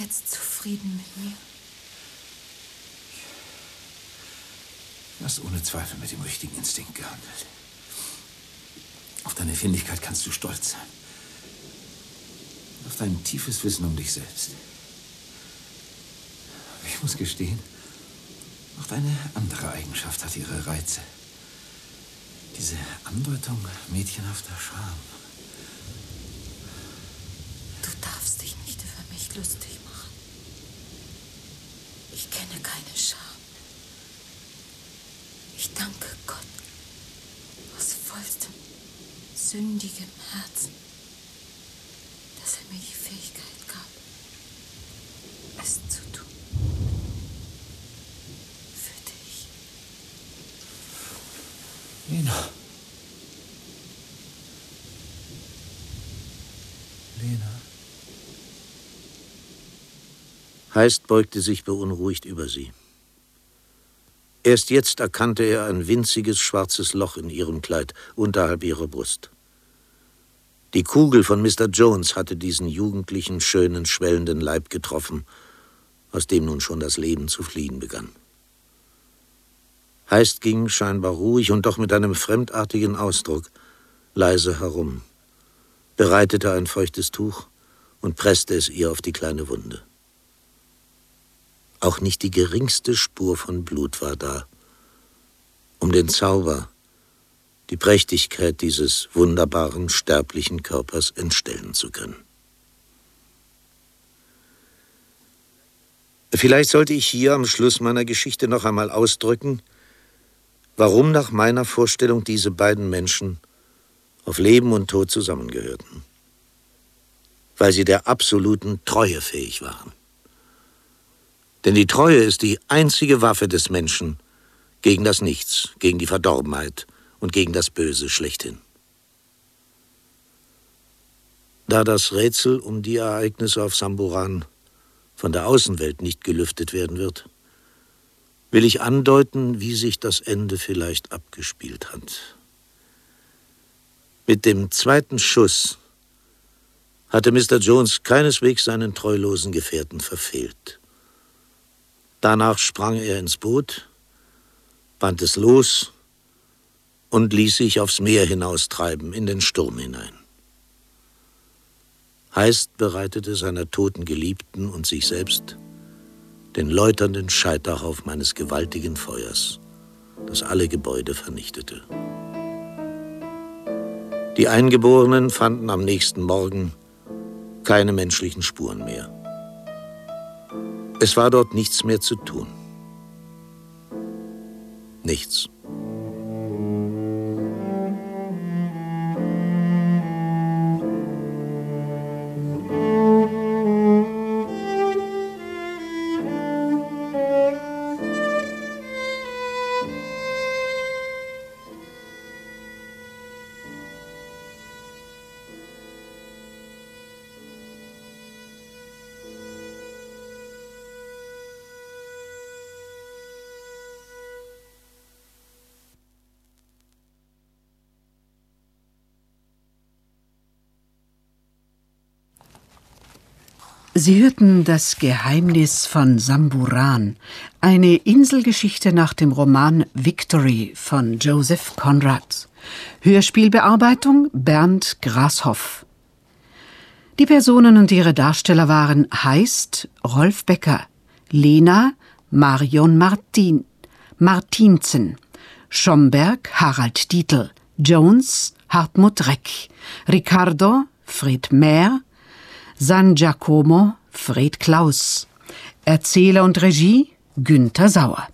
jetzt zufrieden mit mir?
Du hast ohne Zweifel mit dem richtigen Instinkt gehandelt. Auf deine Findigkeit kannst du stolz sein. Auf dein tiefes Wissen um dich selbst. Ich muss gestehen, auch deine andere Eigenschaft hat ihre Reize. Diese Andeutung mädchenhafter Scham.
Du darfst dich nicht über mich lustig machen. Ich kenne keine Scham. Ich danke Gott aus vollstem, sündigem Herzen, dass er mir die Fähigkeit gab, es zu tun. Für dich.
Lena. Lena.
Heist beugte sich beunruhigt über sie. Erst jetzt erkannte er ein winziges schwarzes Loch in ihrem Kleid unterhalb ihrer Brust. Die Kugel von Mister Jones hatte diesen jugendlichen, schönen, schwellenden Leib getroffen, aus dem nun schon das Leben zu fliegen begann. Heist ging scheinbar ruhig und doch mit einem fremdartigen Ausdruck leise herum, bereitete ein feuchtes Tuch und presste es ihr auf die kleine Wunde. Auch nicht die geringste Spur von Blut war da, um den Zauber, die Prächtigkeit dieses wunderbaren, sterblichen Körpers entstellen zu können. Vielleicht sollte ich hier am Schluss meiner Geschichte noch einmal ausdrücken, warum nach meiner Vorstellung diese beiden Menschen auf Leben und Tod zusammengehörten. Weil sie der absoluten Treue fähig waren. Denn die Treue ist die einzige Waffe des Menschen gegen das Nichts, gegen die Verdorbenheit und gegen das Böse schlechthin. Da das Rätsel um die Ereignisse auf Samburan von der Außenwelt nicht gelüftet werden wird, will ich andeuten, wie sich das Ende vielleicht abgespielt hat. Mit dem zweiten Schuss hatte Mister Jones keineswegs seinen treulosen Gefährten verfehlt. Danach sprang er ins Boot, band es los und ließ sich aufs Meer hinaustreiben, in den Sturm hinein. Heist bereitete seiner toten Geliebten und sich selbst den läuternden Scheiterhaufen meines gewaltigen Feuers, das alle Gebäude vernichtete. Die Eingeborenen fanden am nächsten Morgen keine menschlichen Spuren mehr. Es war dort nichts mehr zu tun. Nichts.
Sie hörten das Geheimnis von Samburan, eine Inselgeschichte nach dem Roman Victory von Joseph Conrad. Hörspielbearbeitung Bernd Grashoff. Die Personen und ihre Darsteller waren Heist Rolf Becker, Lena Marion Martin, Martinsen, Schomberg Harald Dietl, Jones Hartmut Reck, Ricardo Fred Mehr, San Giacomo Fred Klaus, Erzähler und Regie Günther Sauer.